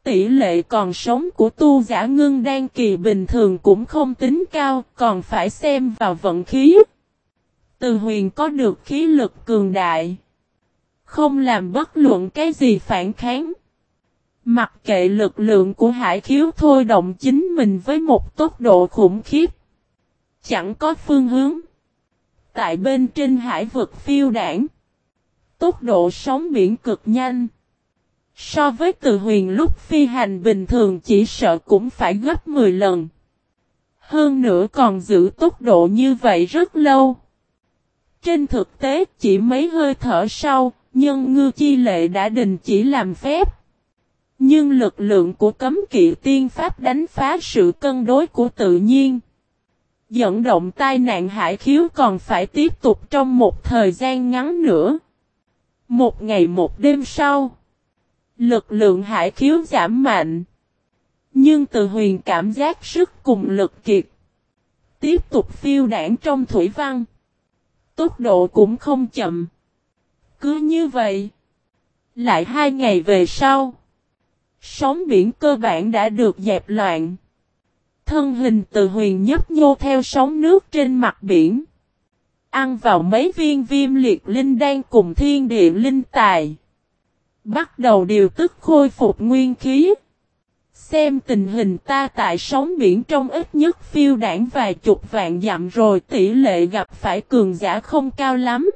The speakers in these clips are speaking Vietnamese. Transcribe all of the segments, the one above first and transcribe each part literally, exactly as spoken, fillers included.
tỷ lệ còn sống của tu giả ngưng đan kỳ bình thường cũng không tính cao, còn phải xem vào vận khí. Từ Huyền có được khí lực cường đại, không làm bất luận cái gì phản kháng. Mặc kệ lực lượng của hải khiếu thôi động chính mình với một tốc độ khủng khiếp. Chẳng có phương hướng. Tại bên trên hải vực phiêu đảng, tốc độ sóng biển cực nhanh. So với Từ Huyền lúc phi hành bình thường chỉ sợ cũng phải gấp mười lần. Hơn nữa còn giữ tốc độ như vậy rất lâu. Trên thực tế chỉ mấy hơi thở sau, nhân ngư chi lệ đã đình chỉ làm phép. Nhưng lực lượng của cấm kỵ tiên pháp đánh phá sự cân đối của tự nhiên. Dẫn động tai nạn hải khiếu còn phải tiếp tục trong một thời gian ngắn nữa. Một ngày một đêm sau, lực lượng hải khiếu giảm mạnh. Nhưng Từ Huyền cảm giác sức cùng lực kiệt. Tiếp tục phiêu đảng trong thủy văn. Tốc độ cũng không chậm. Cứ như vậy. Lại hai ngày về sau. Sóng biển cơ bản đã được dẹp loạn. Thân hình Từ Huyền nhấp nhô theo sóng nước trên mặt biển. Ăn vào mấy viên viêm liệt linh đan cùng thiên địa linh tài. Bắt đầu điều tức khôi phục nguyên khí. Xem tình hình ta tại sóng biển trong ít nhất phiêu đảng vài chục vạn dặm rồi, tỷ lệ gặp phải cường giả không cao lắm.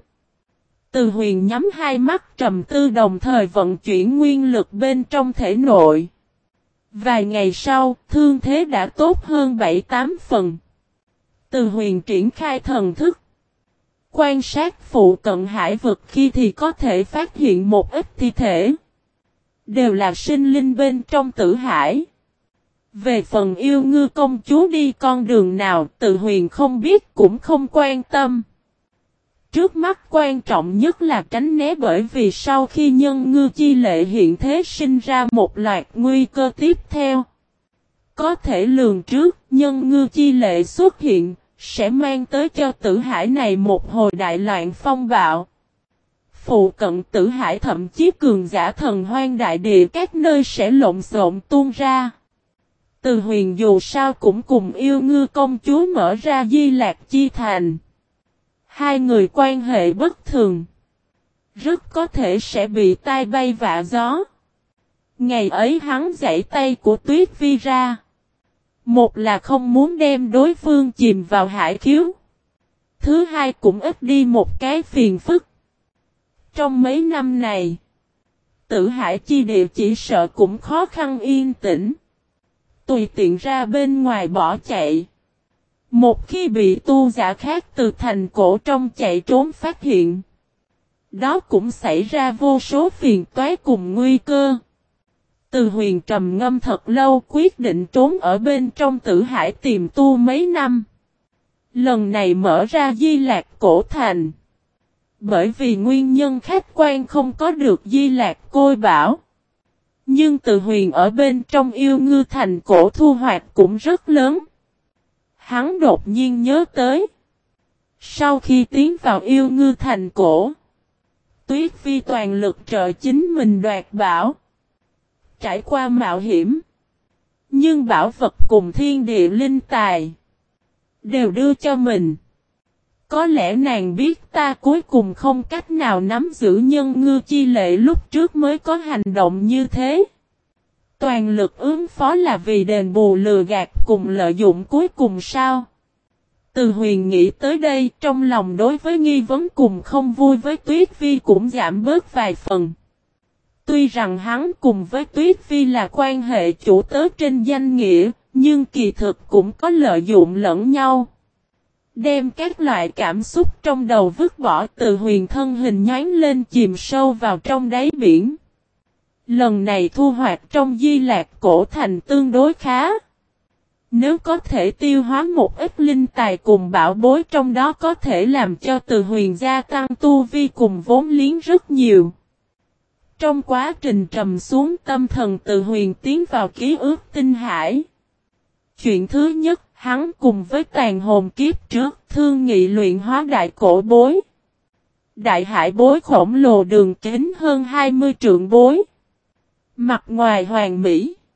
Từ Huyền nhắm hai mắt trầm tư đồng thời vận chuyển nguyên lực bên trong thể nội. Vài ngày sau, thương thế đã tốt hơn bảy tám phần. Từ Huyền triển khai thần thức. Quan sát phụ cận hải vực khi thì có thể phát hiện một ít thi thể. Đều là sinh linh bên trong tử hải. Về phần yêu ngư công chúa đi con đường nào, Từ Huyền không biết cũng không quan tâm. Trước mắt quan trọng nhất là tránh né, bởi vì sau khi nhân ngư chi lệ hiện thế sinh ra một loạt nguy cơ tiếp theo. Có thể lường trước, nhân ngư chi lệ xuất hiện, sẽ mang tới cho tử hải này một hồi đại loạn phong bạo. Phụ cận tử hải thậm chí cường giả thần hoang đại địa các nơi sẽ lộn xộn tuôn ra. Từ Huyền dù sao cũng cùng yêu ngư công chúa mở ra Di Lạc Chi Thành. Hai người quan hệ bất thường. Rất có thể sẽ bị tai bay vạ gió. Ngày ấy hắn giãy tay của Tuyết Vi ra. Một là không muốn đem đối phương chìm vào hải khiếu. Thứ hai cũng ít đi một cái phiền phức. Trong mấy năm này, tử hải chi địa chỉ sợ cũng khó khăn yên tĩnh. Tùy tiện ra bên ngoài bỏ chạy. Một khi bị tu giả khác từ thành cổ trong chạy trốn phát hiện, đó cũng xảy ra vô số phiền toái cùng nguy cơ. Từ Huyền trầm ngâm thật lâu quyết định trốn ở bên trong tử hải tìm tu mấy năm. Lần này mở ra Di Lạc cổ thành. Bởi vì nguyên nhân khách quan không có được Di Lạc côi bảo. Nhưng Từ Huyền ở bên trong yêu ngư thành cổ thu hoạch cũng rất lớn. Hắn đột nhiên nhớ tới. Sau khi tiến vào yêu ngư thành cổ, Tuyết Vi toàn lực trợ chính mình đoạt bảo. Trải qua mạo hiểm. Nhưng bảo vật cùng thiên địa linh tài đều đưa cho mình. Có lẽ nàng biết ta cuối cùng không cách nào nắm giữ nhân ngư chi lệ lúc trước mới có hành động như thế. Toàn lực ứng phó là vì đền bù lừa gạt cùng lợi dụng cuối cùng sao? Từ Huyền nghĩ tới đây, trong lòng đối với nghi vấn cùng không vui với Tuyết Vi cũng giảm bớt vài phần. Tuy rằng hắn cùng với Tuyết Vi là quan hệ chủ tớ trên danh nghĩa, nhưng kỳ thực cũng có lợi dụng lẫn nhau. Đem các loại cảm xúc trong đầu vứt bỏ, Từ Huyền thân hình nhoáng lên chìm sâu vào trong đáy biển. Lần này thu hoạch trong Di Lạc cổ thành tương đối khá. Nếu có thể tiêu hóa một ít linh tài cùng bảo bối trong đó có thể làm cho Từ Huyền gia tăng tu vi cùng vốn liếng rất nhiều. Trong quá trình trầm xuống tâm thần, Từ Huyền tiến vào ký ức tinh hải. Chuyện thứ nhất, hắn cùng với tàn hồn kiếp trước thương nghị luyện hóa đại cổ bối. Đại hải bối khổng lồ đường kính hơn hai mươi trượng bối. Mặt ngoài hoàn mỹ.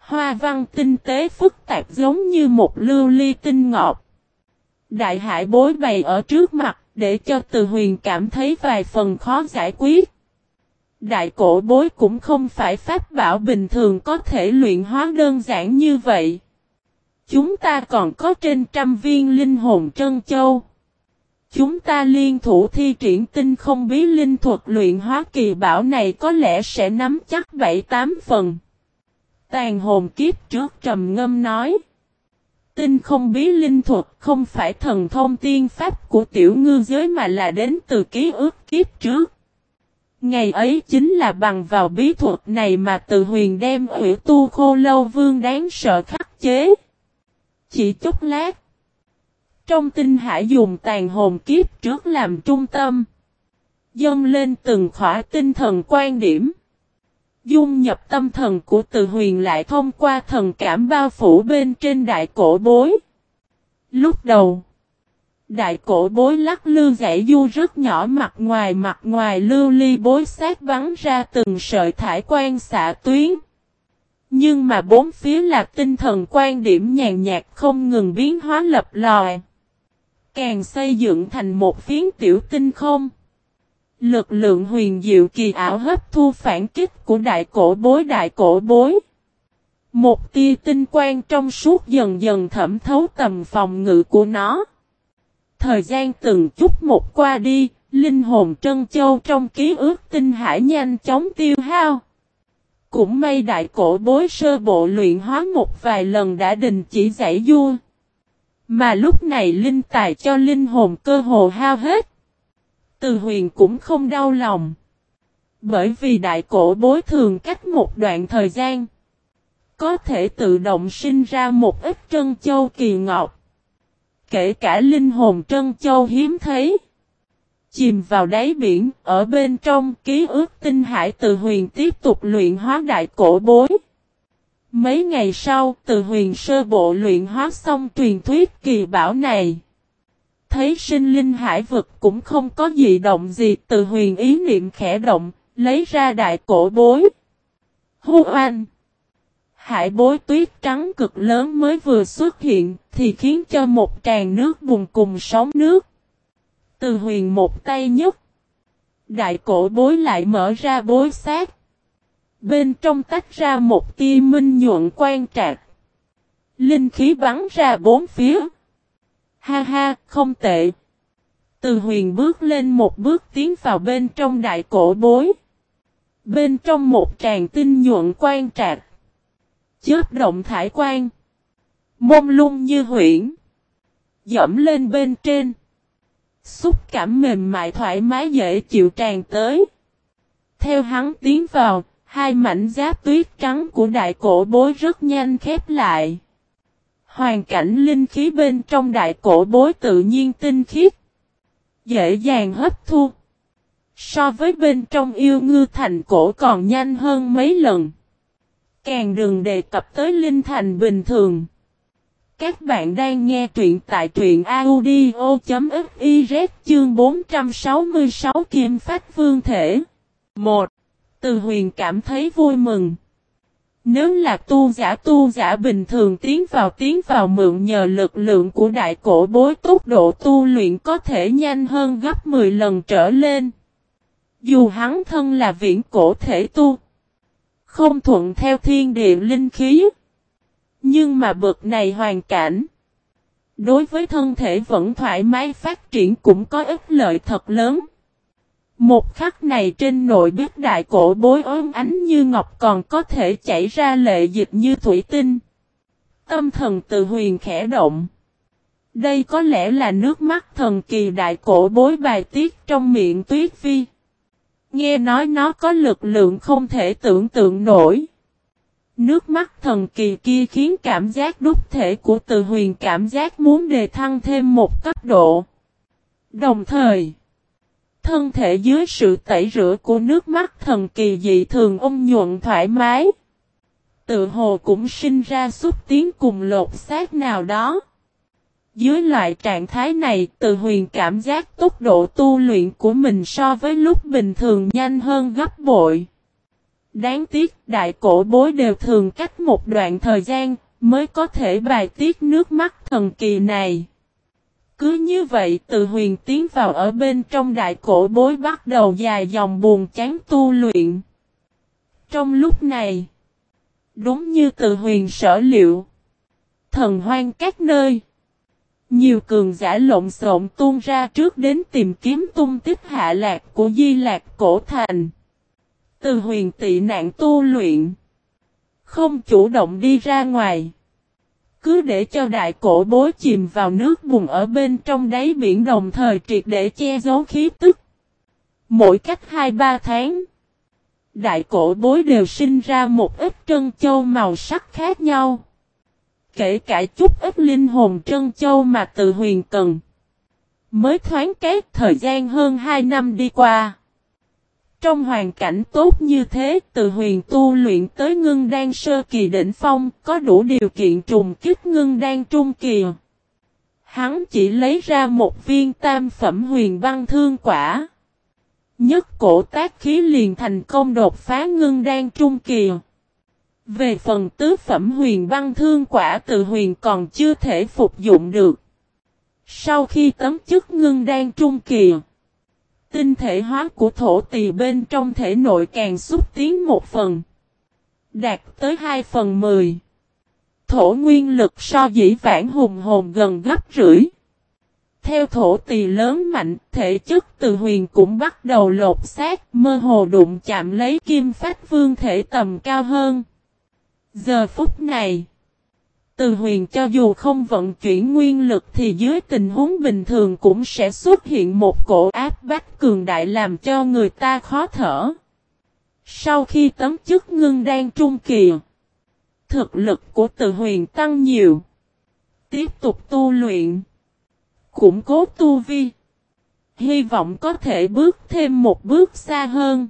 Hoa văn tinh tế phức tạp giống như một lưu ly tinh ngọc. Đại hải bối bày ở trước mặt để cho Từ Huyền cảm thấy vài phần khó giải quyết. Đại cổ bối cũng không phải pháp bảo bình thường có thể luyện hóa đơn giản như vậy. Chúng ta còn có trên trăm viên linh hồn trân châu. Chúng ta liên thủ thi triển tinh không bí linh thuật luyện hóa kỳ bảo này có lẽ sẽ nắm chắc bảy tám phần. Tàn hồn kiếp trước trầm ngâm nói. Tinh không bí linh thuật không phải thần thông tiên pháp của tiểu ngư giới mà là đến từ ký ức kiếp trước. Ngày ấy chính là bằng vào bí thuật này mà Từ Huyền đem Hủy Tu Khô Lâu Vương đáng sợ khắc chế. Chỉ chút lát. Trong tinh hải dùng tàn hồn kiếp trước làm trung tâm. Dâng lên từng khỏa tinh thần quan điểm. Dung nhập tâm thần của Từ Huyền lại thông qua thần cảm bao phủ bên trên đại cổ bối. Lúc đầu, đại cổ bối lắc lư giải du rất nhỏ, mặt ngoài mặt ngoài lưu ly bối sát bắn ra từng sợi thải quan xạ tuyến. Nhưng mà bốn phía là tinh thần quan điểm nhàn nhạt không ngừng biến hóa lập lòi. Càng xây dựng thành một phiến tiểu tinh không. Lực lượng huyền diệu kỳ ảo hấp thu phản kích của đại cổ bối đại cổ bối. Một tia tinh quang trong suốt dần dần thẩm thấu tầm phòng ngự của nó. Thời gian từng chút một qua đi, linh hồn trân châu trong ký ức tinh hải nhanh chóng tiêu hao. Cũng may đại cổ bối sơ bộ luyện hóa một vài lần đã đình chỉ giải vua. Mà lúc này linh tài cho linh hồn cơ hồ hao hết. Từ Huyền cũng không đau lòng. Bởi vì đại cổ bối thường cách một đoạn thời gian. Có thể tự động sinh ra một ít trân châu kỳ ngọc. Kể cả linh hồn trân châu hiếm thấy. Chìm vào đáy biển, ở bên trong ký ức tinh hải Từ Huyền tiếp tục luyện hóa đại cổ bối. Mấy ngày sau, Từ Huyền sơ bộ luyện hóa xong truyền thuyết kỳ bảo này. Thấy sinh linh hải vực cũng không có gì động gì, Từ Huyền ý niệm khẽ động, lấy ra đại cổ bối. Hu oanh! Hải bối tuyết trắng cực lớn mới vừa xuất hiện, thì khiến cho một tràn nước bùn cùng sóng nước. Từ Huyền một tay nhấc. Đại cổ bối lại mở ra bối xác. Bên trong tách ra một tia minh nhuận quang trạc. Linh khí bắn ra bốn phía. Ha ha, không tệ. Từ Huyền bước lên một bước tiến vào bên trong đại cổ bối. Bên trong một tràng tinh nhuận quang trạc. Chớp động thải quang. Mông lung như huyễn. Dẫm lên bên trên. Xúc cảm mềm mại thoải mái dễ chịu tràn tới. Theo hắn tiến vào, hai mảnh giáp tuyết trắng của đại cổ bối rất nhanh khép lại. Hoàn cảnh linh khí bên trong đại cổ bối tự nhiên tinh khiết. Dễ dàng hấp thu. So với bên trong yêu ngư thành cổ còn nhanh hơn mấy lần. Càng đừng đề cập tới linh thành bình thường. Các bạn đang nghe truyện tại truyện audio.fiz chương bốn trăm sáu mươi sáu Kim Phách Vương Thể. một. Từ Huyền cảm thấy vui mừng. Nếu là tu giả tu giả bình thường tiến vào tiến vào mượn nhờ lực lượng của đại cổ bối, tốc độ tu luyện có thể nhanh hơn gấp mười lần trở lên. Dù hắn thân là viễn cổ thể tu, không thuận theo thiên địa linh khí. Nhưng mà bậc này hoàn cảnh, đối với thân thể vẫn thoải mái phát triển cũng có ích lợi thật lớn. Một khắc này trên nội biết đại cổ bối ốm ánh như ngọc còn có thể chảy ra lệ dịch như thủy tinh. Tâm thần Từ Huyền khẽ động. Đây có lẽ là nước mắt thần kỳ đại cổ bối bài tiết trong miệng Tuyết Vi. Nghe nói nó có lực lượng không thể tưởng tượng nổi. Nước mắt thần kỳ kia khiến cảm giác đúc thể của Từ Huyền cảm giác muốn đề thăng thêm một cấp độ. Đồng thời, thân thể dưới sự tẩy rửa của nước mắt thần kỳ dị thường ôn nhuận thoải mái. Tự hồ cũng sinh ra xúc tiến cùng lột xác nào đó. Dưới loại trạng thái này, Từ Huyền cảm giác tốc độ tu luyện của mình so với lúc bình thường nhanh hơn gấp bội. Đáng tiếc đại cổ bối đều thường cách một đoạn thời gian mới có thể bài tiết nước mắt thần kỳ này. Cứ như vậy Từ Huyền tiến vào ở bên trong đại cổ bối bắt đầu dài dòng buồn chán tu luyện. Trong lúc này, đúng như Từ Huyền sở liệu, thần hoang các nơi, nhiều cường giả lộn xộn tuôn ra trước đến tìm kiếm tung tích hạ lạc của Di Lạc Cổ Thành. Từ Huyền tị nạn tu luyện, không chủ động đi ra ngoài, cứ để cho đại cổ bối chìm vào nước bùn ở bên trong đáy biển, đồng thời triệt để che giấu khí tức. Mỗi cách hai ba tháng, đại cổ bối đều sinh ra một ít trân châu màu sắc khác nhau. Kể cả chút ít linh hồn trân châu mà Từ Huyền cần. Mới thoáng cái thời gian hơn hai năm đi qua. Trong hoàn cảnh tốt như thế, Từ Huyền tu luyện tới ngưng đan sơ kỳ đỉnh phong, có đủ điều kiện trùng kích ngưng đan trung kỳ. Hắn chỉ lấy ra một viên tam phẩm huyền băng thương quả. Nhất cổ tác khí liền thành công đột phá ngưng đan trung kỳ. Về phần tứ phẩm huyền băng thương quả Từ Huyền còn chưa thể phục dụng được. Sau khi tấm chức ngưng đan trung kỳ, tinh thể hóa của thổ tỳ bên trong thể nội càng xúc tiến một phần, đạt tới hai phần mười. Thổ nguyên lực so dĩ vãng hùng hồn gần gấp rưỡi. Theo thổ tỳ lớn mạnh, thể chất Từ Huyền cũng bắt đầu lột xác, mơ hồ đụng chạm lấy kim phách vương thể tầm cao hơn. Giờ phút này, Từ Huyền cho dù không vận chuyển nguyên lực thì dưới tình huống bình thường cũng sẽ xuất hiện một cổ áp bách cường đại làm cho người ta khó thở. Sau khi tấm chức ngưng đan trung kỳ, thực lực của Từ Huyền tăng nhiều. Tiếp tục tu luyện, củng cố tu vi, hy vọng có thể bước thêm một bước xa hơn,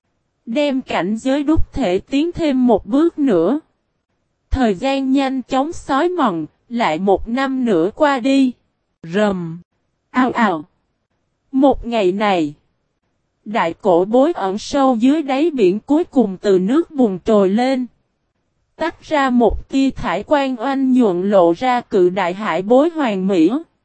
đem cảnh giới đúc thể tiến thêm một bước nữa. Thời gian nhanh chóng xói mòn, lại một năm nữa qua đi. Rầm, ào ào. Một ngày này, đại cổ bối ẩn sâu dưới đáy biển cuối cùng từ nước bùn trồi lên. Tách ra một tia thải quang oanh nhuận lộ ra cự đại hải bối hoàng mỹ.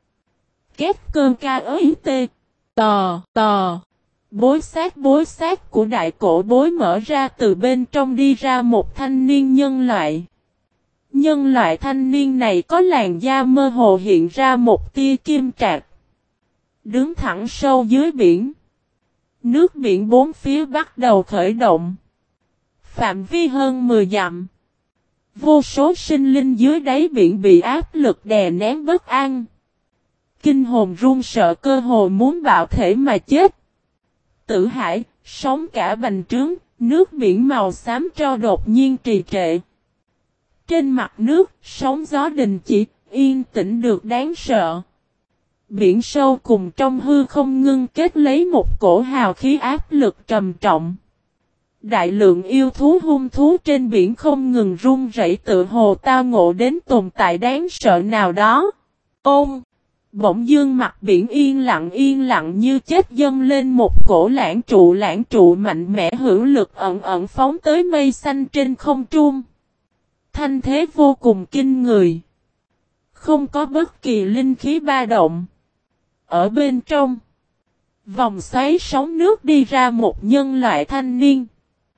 Kết cơn ca ấy tê. Tò, tò. Bối xác bối xác của đại cổ bối mở ra, từ bên trong đi ra một thanh niên nhân loại. Nhân loại thanh niên này có làn da mơ hồ hiện ra một tia kim trạc. Đứng thẳng sâu dưới biển. Nước biển bốn phía bắt đầu khởi động. Phạm vi hơn mười dặm. Vô số sinh linh dưới đáy biển bị áp lực đè nén bất an. Kinh hồn run sợ, cơ hồ muốn bạo thể mà chết. Tử hải, sóng cả bành trướng, nước biển màu xám tro đột nhiên trì trệ. Trên mặt nước, sóng gió đình chỉ, yên tĩnh được đáng sợ. Biển sâu cùng trong hư không ngưng kết lấy một cổ hào khí áp lực trầm trọng. Đại lượng yêu thú hung thú trên biển không ngừng run rẩy, tự hồ tao ngộ đến tồn tại đáng sợ nào đó. Ôm! Bỗng dương mặt biển yên lặng yên lặng như chết, dâng lên một cổ lãng trụ lãng trụ mạnh mẽ hữu lực ẩn ẩn phóng tới mây xanh trên không trung. Thanh thế vô cùng kinh người. Không có bất kỳ linh khí ba động. Ở bên trong, vòng xoáy sóng nước đi ra một nhân loại thanh niên.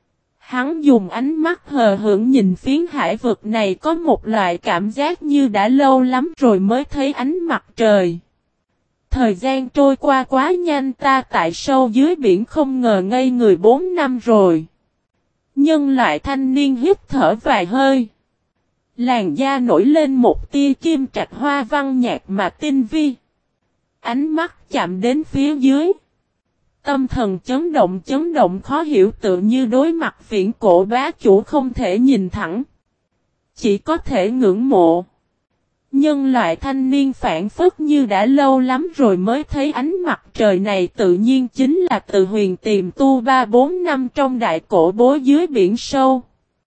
Hắn dùng ánh mắt hờ hững nhìn phiến hải vực này, có một loại cảm giác như đã lâu lắm rồi mới thấy ánh mặt trời. Thời gian trôi qua quá nhanh, ta tại sâu dưới biển không ngờ ngây người bốn năm rồi. Nhân loại thanh niên hít thở vài hơi. Làn da nổi lên một tia kim trạch hoa văn nhạt mà tinh vi. Ánh mắt chạm đến phía dưới. Tâm thần chấn động chấn động khó hiểu, tự như đối mặt viễn cổ bá chủ không thể nhìn thẳng. Chỉ có thể ngưỡng mộ. Nhân loại thanh niên phản phất như đã lâu lắm rồi mới thấy ánh mặt trời này, tự nhiên chính là Từ Huyền tìm tu ba bốn năm trong đại cổ bối dưới biển sâu.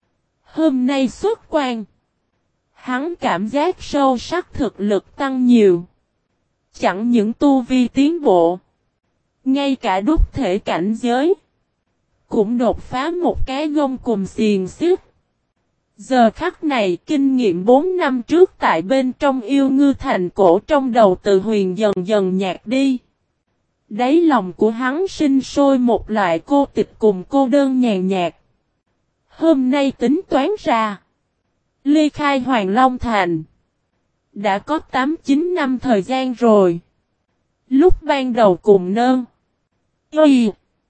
Hôm nay xuất quan. Hắn cảm giác sâu sắc thực lực tăng nhiều. Chẳng những tu vi tiến bộ, ngay cả đúc thể cảnh giới cũng đột phá một cái gông cùm xiềng xích. Giờ khắc này kinh nghiệm bốn năm trước tại bên trong Yêu Ngư Thành cổ trong đầu Từ Huyền dần dần nhạt đi. Đáy lòng của hắn sinh sôi một loại cô tịch cùng cô đơn nhàn nhạt. Hôm nay tính toán ra, ly khai Hoàng Long Thành đã có tám chín năm thời gian rồi. Lúc ban đầu cùng nơn Y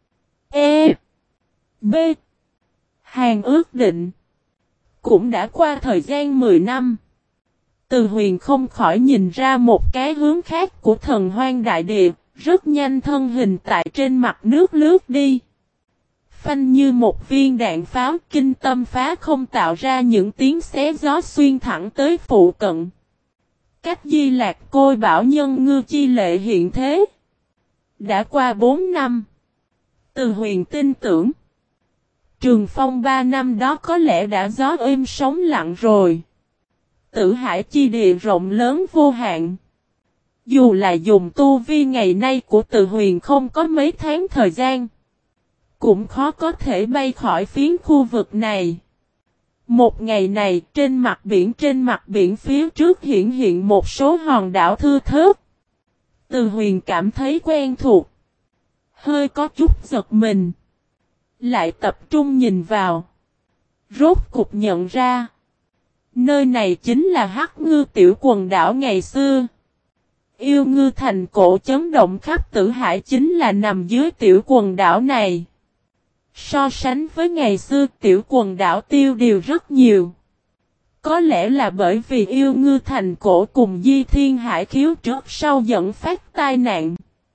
E B Hàng ước định cũng đã qua thời gian mười năm. Từ Huyền không khỏi nhìn ra một cái hướng khác của thần hoang đại địa, rất nhanh thân hình tại trên mặt nước lướt đi. Phanh như một viên đạn pháo, kinh tâm phá không tạo ra những tiếng xé gió xuyên thẳng tới phụ cận. Cách Di Lạc Côi Bảo Nhân Ngư chi lệ hiện thế. Đã qua bốn năm. Từ Huyền tin tưởng Trường Phong ba năm đó có lẽ đã gió êm sóng lặng rồi. Tử Hải chi địa rộng lớn vô hạn. Dù là dùng tu vi ngày nay của Từ Huyền không có mấy tháng thời gian, cũng khó có thể bay khỏi phiến khu vực này. Một ngày này trên mặt biển trên mặt biển phía trước hiện hiện một số hòn đảo thưa thớt. Từ Huyền cảm thấy quen thuộc. Hơi có chút giật mình. Lại tập trung nhìn vào. Rốt cục nhận ra. Nơi này chính là Hắc Ngư tiểu quần đảo ngày xưa. Yêu Ngư Thành cổ chấn động khắp Tử Hải chính là nằm dưới tiểu quần đảo này. So sánh với ngày xưa tiểu quần đảo tiêu điều rất nhiều. Có lẽ là bởi vì Yêu Ngư Thành cổ cùng Di Thiên Hải khiếu trước sau dẫn phát tai nạn.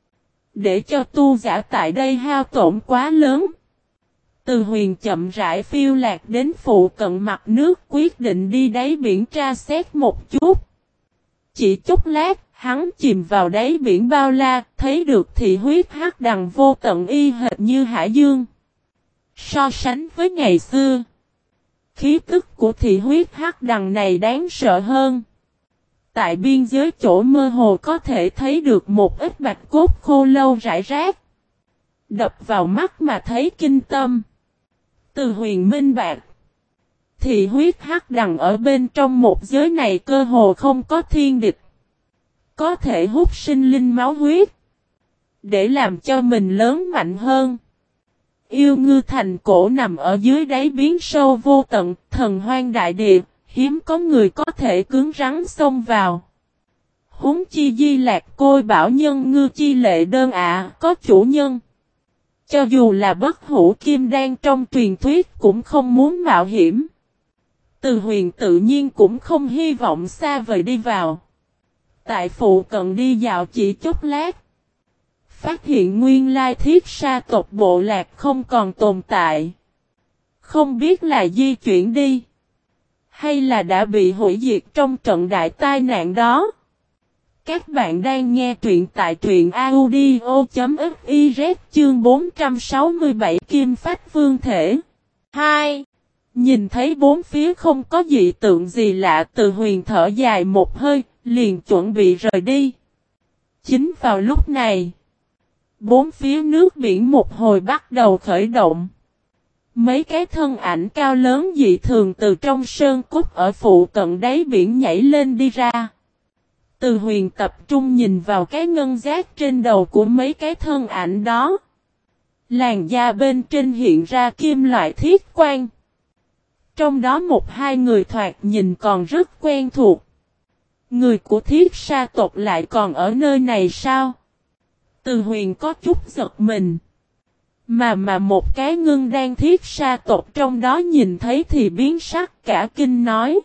Để cho tu giả tại đây hao tổn quá lớn. Từ Huyền chậm rãi phiêu lạc đến phụ cận mặt nước quyết định đi đáy biển tra xét một chút. Chỉ chút lát, hắn chìm vào đáy biển bao la, thấy được thị huyết hắc đằng vô tận y hệt như hải dương. So sánh với ngày xưa, khí tức của thị huyết hắc đằng này đáng sợ hơn. Tại biên giới chỗ mơ hồ có thể thấy được một ít bạch cốt khô lâu rải rác. Đập vào mắt mà thấy kinh tâm. Từ Huyền minh bạc. Thị huyết hắc đằng ở bên trong một giới này cơ hồ không có thiên địch. Có thể hút sinh linh máu huyết. Để làm cho mình lớn mạnh hơn. Yêu Ngư Thành cổ nằm ở dưới đáy biển sâu vô tận, thần hoang đại địa, hiếm có người có thể cứng rắn xông vào. Huống chi Di Lạc Côi Bảo Nhân Ngư chi lệ đơn ạ, có chủ nhân. Cho dù là bất hủ kim đan trong truyền thuyết cũng không muốn mạo hiểm. Từ Huyền tự nhiên cũng không hy vọng xa vời đi vào. Tại phụ cận đi dạo chỉ chút lát. Phát hiện nguyên lai thiết sa tộc bộ lạc không còn tồn tại. Không biết là di chuyển đi. Hay là đã bị hủy diệt trong trận đại tai nạn đó. Các bạn đang nghe truyện tại truyện audio.fiz chương bốn trăm sáu mươi bảy Kim Phách Vương Thể. hai. Nhìn thấy bốn phía không có dị tượng gì lạ, Từ Huyền thở dài một hơi, liền chuẩn bị rời đi. Chính vào lúc này, bốn phía nước biển một hồi bắt đầu khởi động. Mấy cái thân ảnh cao lớn dị thường từ trong sơn cốt ở phụ cận đáy biển nhảy lên đi ra. Từ Huyền tập trung nhìn vào cái ngân giác trên đầu của mấy cái thân ảnh đó. Làn da bên trên hiện ra kim loại thiết quan. Trong đó một hai người thoạt nhìn còn rất quen thuộc. Người của thiết sa tộc lại còn ở nơi này sao? Từ Huyền có chút giật mình. Mà mà một cái ngưng đan thiết sa tộc trong đó nhìn thấy thì biến sắc cả kinh nói.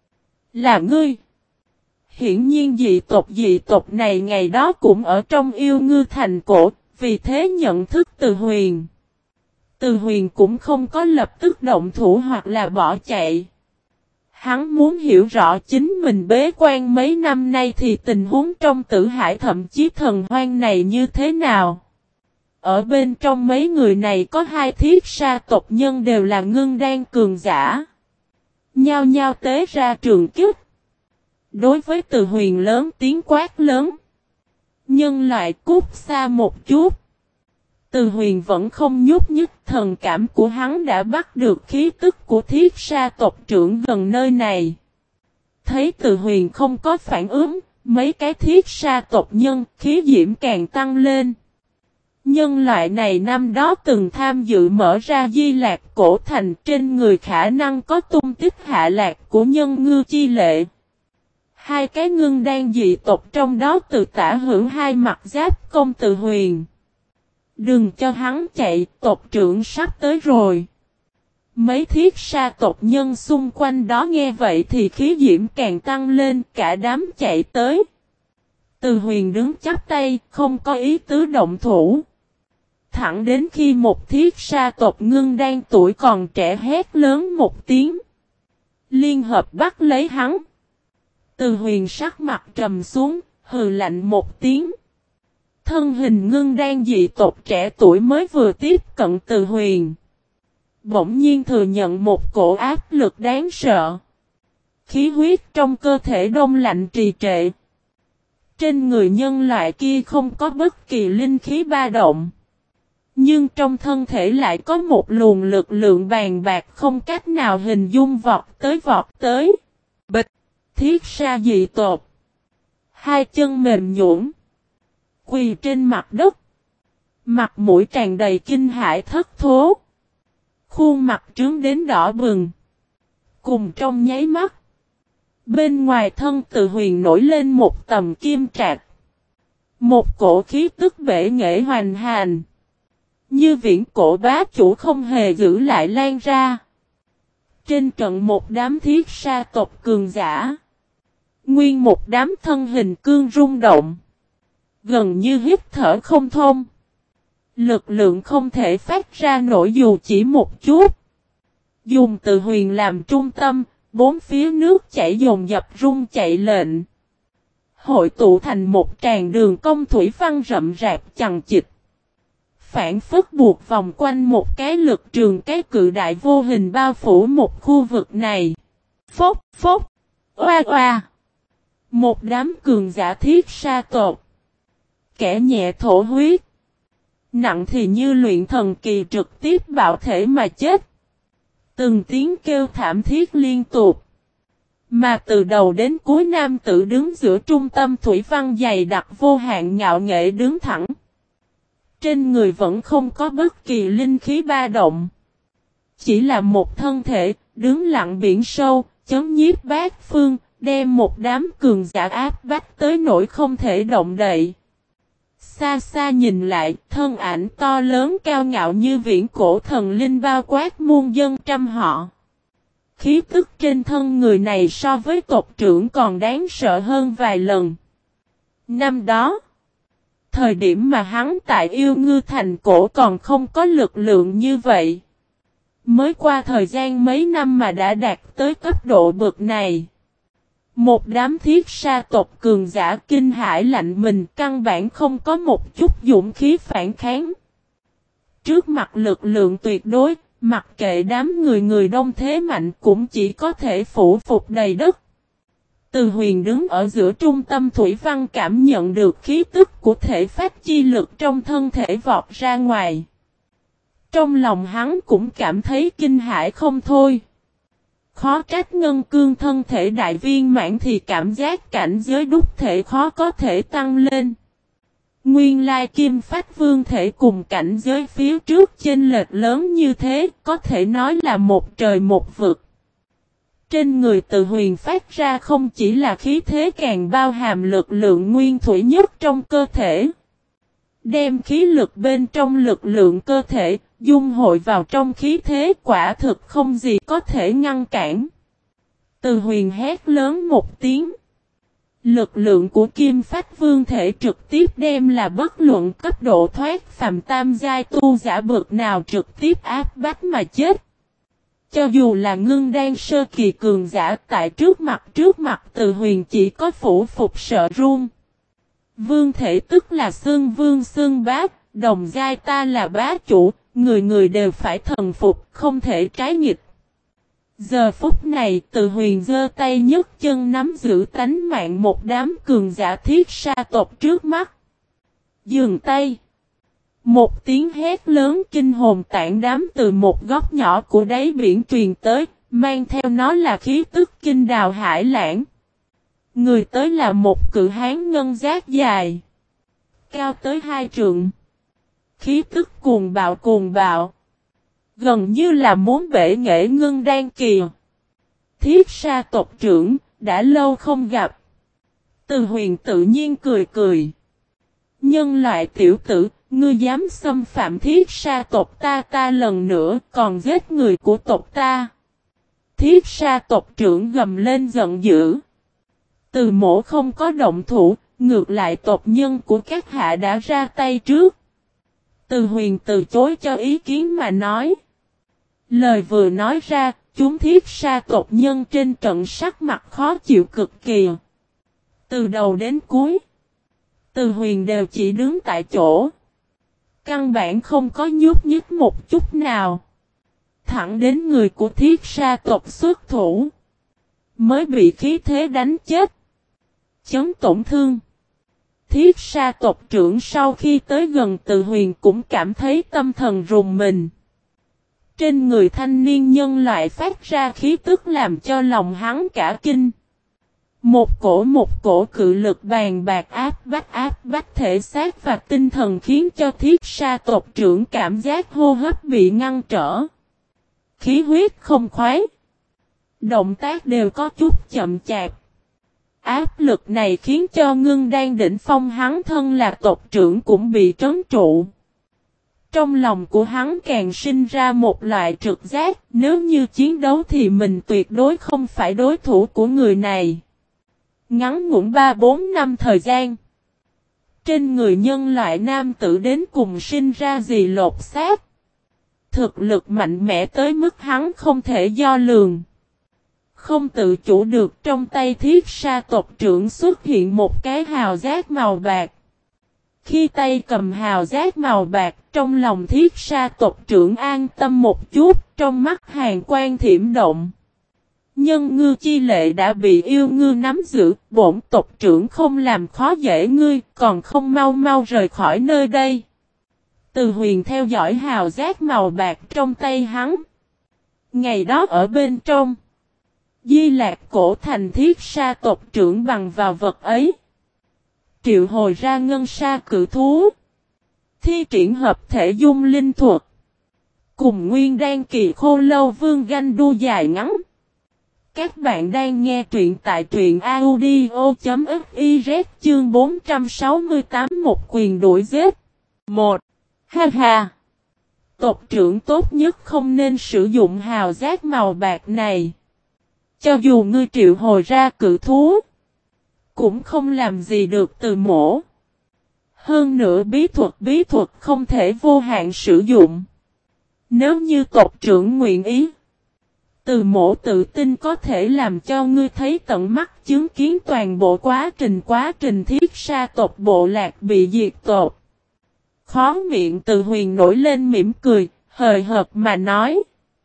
Là ngươi. Hiển nhiên dị tộc dị tộc này ngày đó cũng ở trong Yêu Ngư Thành cổ, vì thế nhận thức Từ Huyền. Từ Huyền cũng không có lập tức động thủ hoặc là bỏ chạy. Hắn muốn hiểu rõ chính mình bế quan mấy năm nay thì tình huống trong Tử Hải thậm chí thần hoang này như thế nào. Ở bên trong mấy người này có hai thiết sa tộc nhân đều là ngưng đan cường giả. Nhao nhao tế ra trường kích. Đối với Từ Huyền lớn tiếng quát lớn. Nhân loại cút xa một chút. Từ Huyền vẫn không nhúc nhích, thần cảm của hắn đã bắt được khí tức của thiết sa tộc trưởng gần nơi này. Thấy Từ Huyền không có phản ứng, mấy cái thiết sa tộc nhân khí diễm càng tăng lên. Nhân loại này năm đó từng tham dự mở ra Di Lạc cổ thành, trên người khả năng có tung tích hạ lạc của nhân ngư chi lệ. Hai cái ngưng đan dị tộc trong đó từ tả hưởng hai mặt giáp công Từ Huyền. Đừng cho hắn chạy, tộc trưởng sắp tới rồi. Mấy thiết sa tộc nhân xung quanh đó nghe vậy thì khí diễm càng tăng lên, cả đám chạy tới. Từ Huyền đứng chắp tay, không có ý tứ động thủ. Thẳng đến khi một thiết sa tộc ngưng đan tuổi còn trẻ hét lớn một tiếng. Liên hợp bắt lấy hắn. Từ Huyền sắc mặt trầm xuống, hừ lạnh một tiếng. Thân hình ngưng đan dị tộc trẻ tuổi mới vừa tiếp cận Từ Huyền. Bỗng nhiên thừa nhận một cổ áp lực đáng sợ. Khí huyết trong cơ thể đông lạnh trì trệ. Trên người nhân loại kia không có bất kỳ linh khí ba động. Nhưng trong thân thể lại có một luồng lực lượng bàn bạc không cách nào hình dung vọt tới vọt tới. Bịch! Thiết sa dị tộc. Hai chân mềm nhũn, quỳ trên mặt đất. Mặt mũi tràn đầy kinh hãi thất thố. Khuôn mặt trướng đến đỏ bừng. Cùng trong nháy mắt. Bên ngoài thân Từ Huyền nổi lên một tầm kim trạc. Một cổ khí tức bể nghệ hoành hành. Như viễn cổ bá chủ không hề giữ lại lan ra. Trên trận một đám thiết sa tộc cường giả. Nguyên một đám thân hình cương rung động. Gần như hít thở không thông. Lực lượng không thể phát ra nổi dù chỉ một chút. Dùng Từ Huyền làm trung tâm, bốn phía nước chảy dồn dập rung chạy lệnh. Hội tụ thành một tràn đường cong thủy văn rậm rạp chằng chịt. Phản phất buộc vòng quanh một cái lực trường cái cự đại vô hình bao phủ một khu vực này. Phốc, phốc, oa oa. Một đám cường giả thiết sa tộc. Kẻ nhẹ thổ huyết. Nặng thì như luyện thần kỳ trực tiếp bạo thể mà chết. Từng tiếng kêu thảm thiết liên tục. Mà từ đầu đến cuối nam tử đứng giữa trung tâm thủy văn dày đặc vô hạn ngạo nghệ đứng thẳng. Trên người vẫn không có bất kỳ linh khí ba động. Chỉ là một thân thể, đứng lặng biển sâu, chấn nhiếp bát phương, đem một đám cường giả áp bách tới nỗi không thể động đậy. Xa xa nhìn lại, thân ảnh to lớn cao ngạo như viễn cổ thần linh bao quát muôn dân trăm họ. Khí tức trên thân người này so với tộc trưởng còn đáng sợ hơn vài lần. Năm đó, thời điểm mà hắn tại Yêu Ngư Thành cổ còn không có lực lượng như vậy. Mới qua thời gian mấy năm mà đã đạt tới cấp độ bậc này. Một đám thiết sa tộc cường giả kinh hãi lạnh mình căn bản không có một chút dũng khí phản kháng. Trước mặt lực lượng tuyệt đối, mặc kệ đám người người đông thế mạnh cũng chỉ có thể phủ phục đầy đất. Từ Huyền đứng ở giữa trung tâm thủy văn cảm nhận được khí tức của thể phách chi lực trong thân thể vọt ra ngoài. Trong lòng hắn cũng cảm thấy kinh hãi không thôi. Khó trách ngân cương thân thể đại viên mãn thì cảm giác cảnh giới đúc thể khó có thể tăng lên. Nguyên lai kim phách vương thể cùng cảnh giới phía trước chênh lệch lớn như thế có thể nói là một trời một vực. Trên người Từ Huyền phát ra không chỉ là khí thế càng bao hàm lực lượng nguyên thủy nhất trong cơ thể. Đem khí lực bên trong lực lượng cơ thể, dung hội vào trong khí thế quả thực không gì có thể ngăn cản. Từ Huyền hét lớn một tiếng. Lực lượng của kim phách vương thể trực tiếp đem là bất luận cấp độ thoát phàm tam giai tu giả bậc nào trực tiếp áp bách mà chết. Cho dù là ngưng đan sơ kỳ cường giả tại trước mặt trước mặt Từ Huyền chỉ có phủ phục sợ run. Vương thể tức là xương vương xương bá, đồng giai ta là bá chủ, người người đều phải thần phục, không thể trái nghịch. Giờ phút này Từ Huyền giơ tay nhấc chân nắm giữ tánh mạng một đám cường giả thiết sa tộc trước mắt. Dừng tay. Một tiếng hét lớn kinh hồn tản đám từ một góc nhỏ của đáy biển truyền tới, mang theo nó là khí tức kinh đào hải lãng. Người tới là một cự hán ngân giác dài, cao tới hai trượng. Khí tức cuồng bạo cuồng bạo, gần như là muốn bể nghệ ngưng đan kỳ. Thiết Sa tộc trưởng, đã lâu không gặp. Từ Huyền tự nhiên cười cười. Nhân loại tiểu tử, ngươi dám xâm phạm Thiết Sa tộc ta ta lần nữa, còn giết người của tộc ta. Thiết Sa tộc trưởng gầm lên giận dữ. Từ Mỗ không có động thủ, ngược lại tộc nhân của các hạ đã ra tay trước. Từ Huyền từ chối cho ý kiến mà nói. Lời vừa nói ra, chúng Thiết Sa tộc nhân trên trận sắc mặt khó chịu cực kỳ. Từ đầu đến cuối, Từ Huyền đều chỉ đứng tại chỗ. Căn bản không có nhúc nhích một chút nào. Thẳng đến người của Thiết Sa tộc xuất thủ, mới bị khí thế đánh chết. Chấn tổn thương. Thiết Sa tộc trưởng sau khi tới gần Từ Huyền cũng cảm thấy tâm thần rùng mình. Trên người thanh niên nhân loại phát ra khí tức làm cho lòng hắn cả kinh. Một cổ một cổ cự lực bàn bạc áp bách áp bách thể xác và tinh thần khiến cho Thiết Sa tộc trưởng cảm giác hô hấp bị ngăn trở. Khí huyết không khoái. Động tác đều có chút chậm chạp. Áp lực này khiến cho ngưng đan đỉnh phong hắn thân là tộc trưởng cũng bị trấn trụ. Trong lòng của hắn càng sinh ra một loại trực giác, nếu như chiến đấu thì mình tuyệt đối không phải đối thủ của người này. Ngắn ngủn ba bốn năm thời gian, trên người nhân loại nam tử đến cùng sinh ra gì lột xác. Thực lực mạnh mẽ tới mức hắn không thể do lường. Không tự chủ được trong tay Thiết Sa tộc trưởng xuất hiện một cái hào giác màu bạc. Khi tay cầm hào giác màu bạc, trong lòng Thiết Sa tộc trưởng an tâm một chút, trong mắt hàn quang thiểm động. Nhân ngư chi lệ đã bị yêu ngư nắm giữ, bổn tộc trưởng không làm khó dễ ngươi, còn không mau mau rời khỏi nơi đây. Từ Huyền theo dõi hào giác màu bạc trong tay hắn. Ngày đó ở bên trong, Di Lạc cổ thành Thiết Sa tộc trưởng bằng vào vật ấy. Triệu hồi ra ngân sa cự thú. Thi triển hợp thể dung linh thuật. Cùng nguyên đan kỳ khô lâu vương ganh đua dài ngắn. Các bạn đang nghe truyện tại truyện audio.fiz chương bốn trăm sáu mươi tám một quyền đuổi giết. một. Ha ha. Tộc trưởng tốt nhất không nên sử dụng hào giác màu bạc này. Cho dù ngươi triệu hồi ra cự thú, cũng không làm gì được Từ Mỗ. Hơn nữa bí thuật bí thuật không thể vô hạn sử dụng. Nếu như tộc trưởng nguyện ý, Từ Mỗ tự tin có thể làm cho ngươi thấy tận mắt chứng kiến toàn bộ quá trình quá trình Thiết Sa tộc bộ lạc bị diệt tộc. Khó miệng Từ Huyền nổi lên mỉm cười, hời hợt mà nói.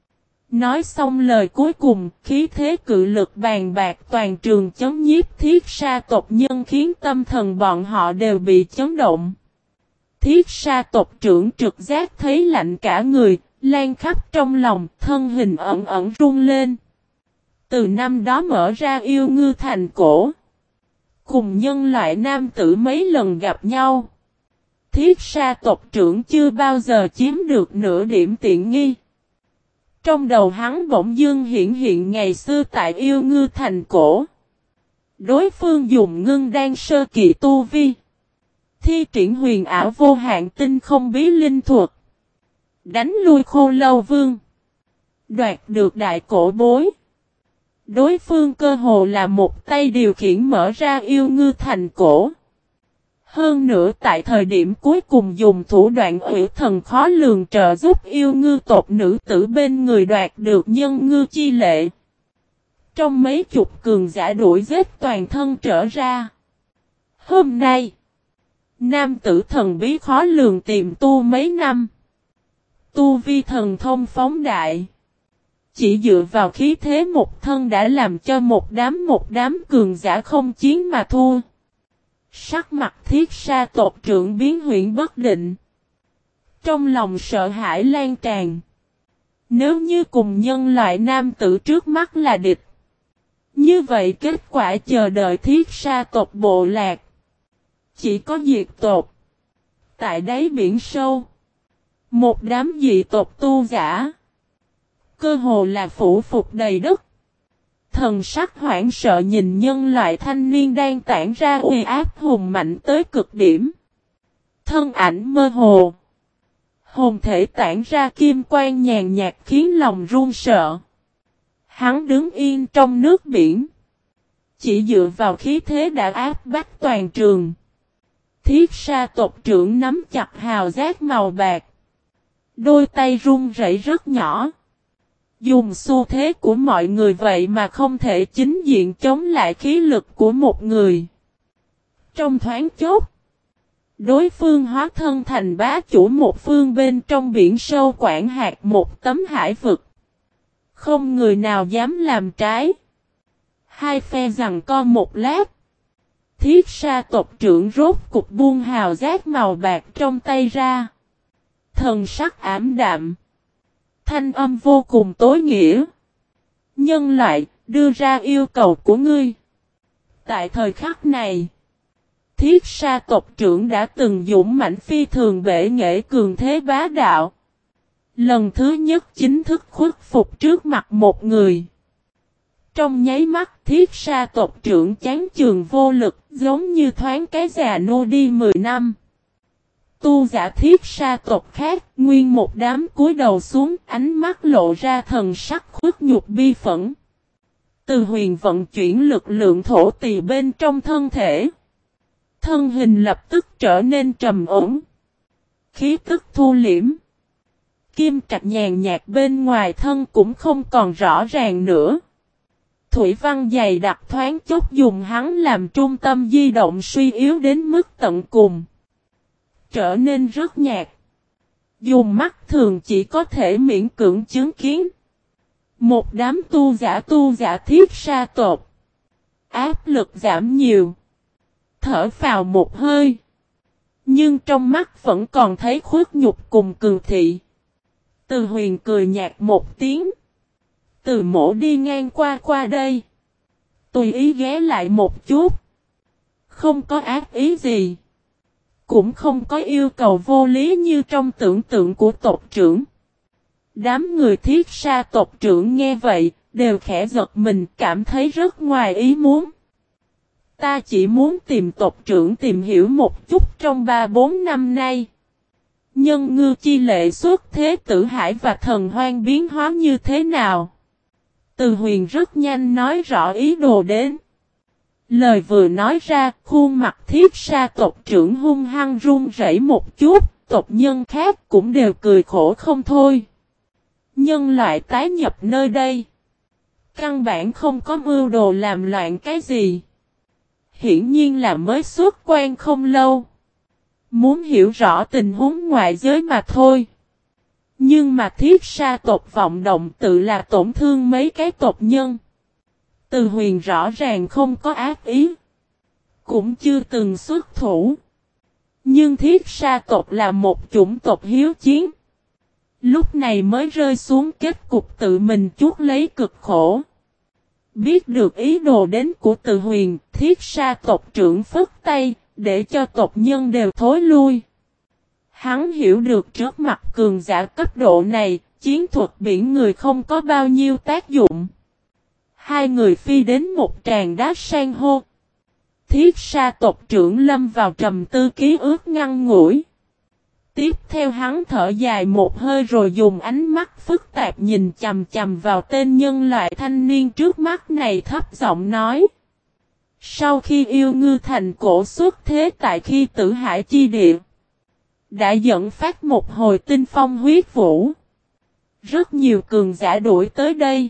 Nói xong lời cuối cùng, khí thế cự lực bàn bạc toàn trường chấn nhiếp Thiết Sa tộc nhân khiến tâm thần bọn họ đều bị chấn động. Thiết Sa tộc trưởng trực giác thấy lạnh cả người, lan khắp trong lòng, thân hình ẩn ẩn run lên. Từ năm đó mở ra yêu ngư thành cổ, cùng nhân loại nam tử mấy lần gặp nhau. Thiết Sa tộc trưởng chưa bao giờ chiếm được nửa điểm tiện nghi. Trong đầu hắn bỗng dưng hiện hiện ngày xưa tại yêu ngư thành cổ. Đối phương dùng ngưng đan sơ kỳ tu vi. Thi triển huyền ảo vô hạn tinh không bí linh thuật. Đánh lui khô lâu vương. Đoạt được đại cổ bối. Đối phương cơ hồ là một tay điều khiển mở ra yêu ngư thành cổ. Hơn nữa tại thời điểm cuối cùng dùng thủ đoạn ủy thần khó lường trợ giúp yêu ngư tộc nữ tử bên người đoạt được nhân ngư chi lệ. Trong mấy chục cường giả đuổi giết toàn thân trở ra. Hôm nay, nam tử thần bí khó lường tìm tu mấy năm. Tu vi thần thông phóng đại. Chỉ dựa vào khí thế một thân đã làm cho một đám một đám cường giả không chiến mà thua. Sắc mặt Thiết Sa tộc trưởng biến huyễn bất định. Trong lòng sợ hãi lan tràn. Nếu như cùng nhân loại nam tử trước mắt là địch, như vậy kết quả chờ đợi thiết sa tộc bộ lạc chỉ có diệt tộc. Tại đáy biển sâu, một đám dị tộc tu giả, cơ hồ là phủ phục đầy đất. Thần sắc hoảng sợ nhìn nhân loại thanh niên đang tản ra uy áp hùng mạnh tới cực điểm. Thân ảnh mơ hồ, hồn thể tản ra kim quang nhàn nhạt khiến lòng run sợ. Hắn đứng yên trong nước biển, chỉ dựa vào khí thế đã áp bách toàn trường. Thiết sa tộc trưởng nắm chặt hào giác màu bạc, đôi tay run rẩy rất nhỏ. Dùng xu thế của mọi người vậy mà không thể chính diện chống lại khí lực của một người. Trong thoáng chốc, đối phương hóa thân thành bá chủ một phương bên trong biển sâu quản hạt một tấm hải vực. Không người nào dám làm trái. Hai phe giằng co một lát. Thiết sa tộc trưởng rốt cục buông hào giác màu bạc trong tay ra. Thần sắc ảm đạm. Thanh âm vô cùng tối nghĩa. Nhân loại, đưa ra yêu cầu của ngươi. Tại thời khắc này, thiết sa tộc trưởng đã từng dũng mãnh phi thường bể nghệ cường thế bá đạo. Lần thứ nhất chính thức khuất phục trước mặt một người. Trong nháy mắt thiết sa tộc trưởng chán chường vô lực giống như thoáng cái già nô đi mười năm. Tu giả thiết sa tộc khác nguyên một đám cúi đầu xuống ánh mắt lộ ra thần sắc khuất nhục bi phẫn. Từ huyền vận chuyển lực lượng thổ tỳ bên trong thân thể. Thân hình lập tức trở nên trầm ổn. Khí tức thu liễm. Kim trạch nhàn nhạt bên ngoài thân cũng không còn rõ ràng nữa. Thủy văn dày đặc thoáng chốc dùng hắn làm trung tâm di động suy yếu đến mức tận cùng. Trở nên rất nhạt. Dùng mắt thường chỉ có thể miễn cưỡng chứng kiến. Một đám tu giả tu giả thiết sa tộc. Áp lực giảm nhiều. Thở vào một hơi. Nhưng trong mắt vẫn còn thấy khuất nhục cùng cường thị. Từ huyền cười nhạt một tiếng. Từ mổ đi ngang qua qua đây. Tùy ý ghé lại một chút. Không có ác ý gì. Cũng không có yêu cầu vô lý như trong tưởng tượng của tộc trưởng. Đám người thiết sa tộc trưởng nghe vậy, đều khẽ giật mình cảm thấy rất ngoài ý muốn. Ta chỉ muốn tìm tộc trưởng tìm hiểu một chút trong ba bốn năm nay. Nhân ngư chi lệ xuất thế tử hải và thần hoang biến hóa như thế nào? Từ huyền rất nhanh nói rõ ý đồ đến. Lời vừa nói ra, khuôn mặt thiết sa tộc trưởng hung hăng run rẩy một chút, tộc nhân khác cũng đều cười khổ không thôi. Nhân loại tái nhập nơi đây. Căn bản không có mưu đồ làm loạn cái gì. Hiển nhiên là mới xuất quan không lâu. Muốn hiểu rõ tình huống ngoại giới mà thôi. Nhưng mà thiết sa tộc vọng động tự là tổn thương mấy cái tộc nhân. Từ huyền rõ ràng không có ác ý. Cũng chưa từng xuất thủ. Nhưng thiết sa tộc là một chủng tộc hiếu chiến. Lúc này mới rơi xuống kết cục tự mình chuốc lấy cực khổ. Biết được ý đồ đến của từ huyền, thiết sa tộc trưởng phất tay, để cho tộc nhân đều thối lui. Hắn hiểu được trước mặt cường giả cấp độ này, chiến thuật biển người không có bao nhiêu tác dụng. Hai người phi đến một tràng đá san hô. Thiết sa tộc trưởng lâm vào trầm tư ký ức ngăn ngủi. Tiếp theo hắn thở dài một hơi rồi dùng ánh mắt phức tạp nhìn chầm chầm vào tên nhân loại thanh niên trước mắt này thấp giọng nói. Sau khi yêu ngư thành cổ xuất thế tại khi tử hải chi địa, đã dẫn phát một hồi tinh phong huyết vũ. Rất nhiều cường giả đuổi tới đây.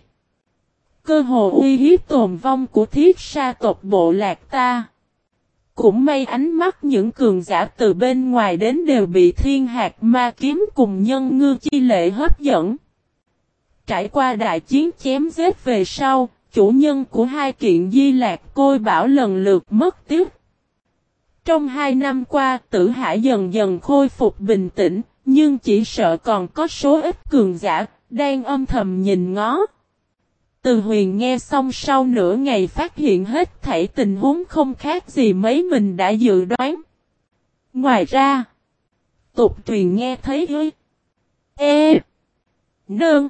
Cơ hồ uy hiếp tồn vong của thiết sa tộc bộ lạc ta. Cũng may ánh mắt những cường giả từ bên ngoài đến đều bị thiên hạt ma kiếm cùng nhân ngư chi lệ hấp dẫn. Trải qua đại chiến chém giết về sau, chủ nhân của hai kiện di lạc côi bảo lần lượt mất tiếc. Trong hai năm qua, tử hải dần dần khôi phục bình tĩnh, Nhưng chỉ sợ còn có số ít cường giả, đang âm thầm nhìn ngó. Từ Huyền nghe xong sau nửa ngày phát hiện hết thảy tình huống không khác gì mấy mình đã dự đoán. Ngoài ra, tục truyền nghe thấy ơi. Ê! Nương!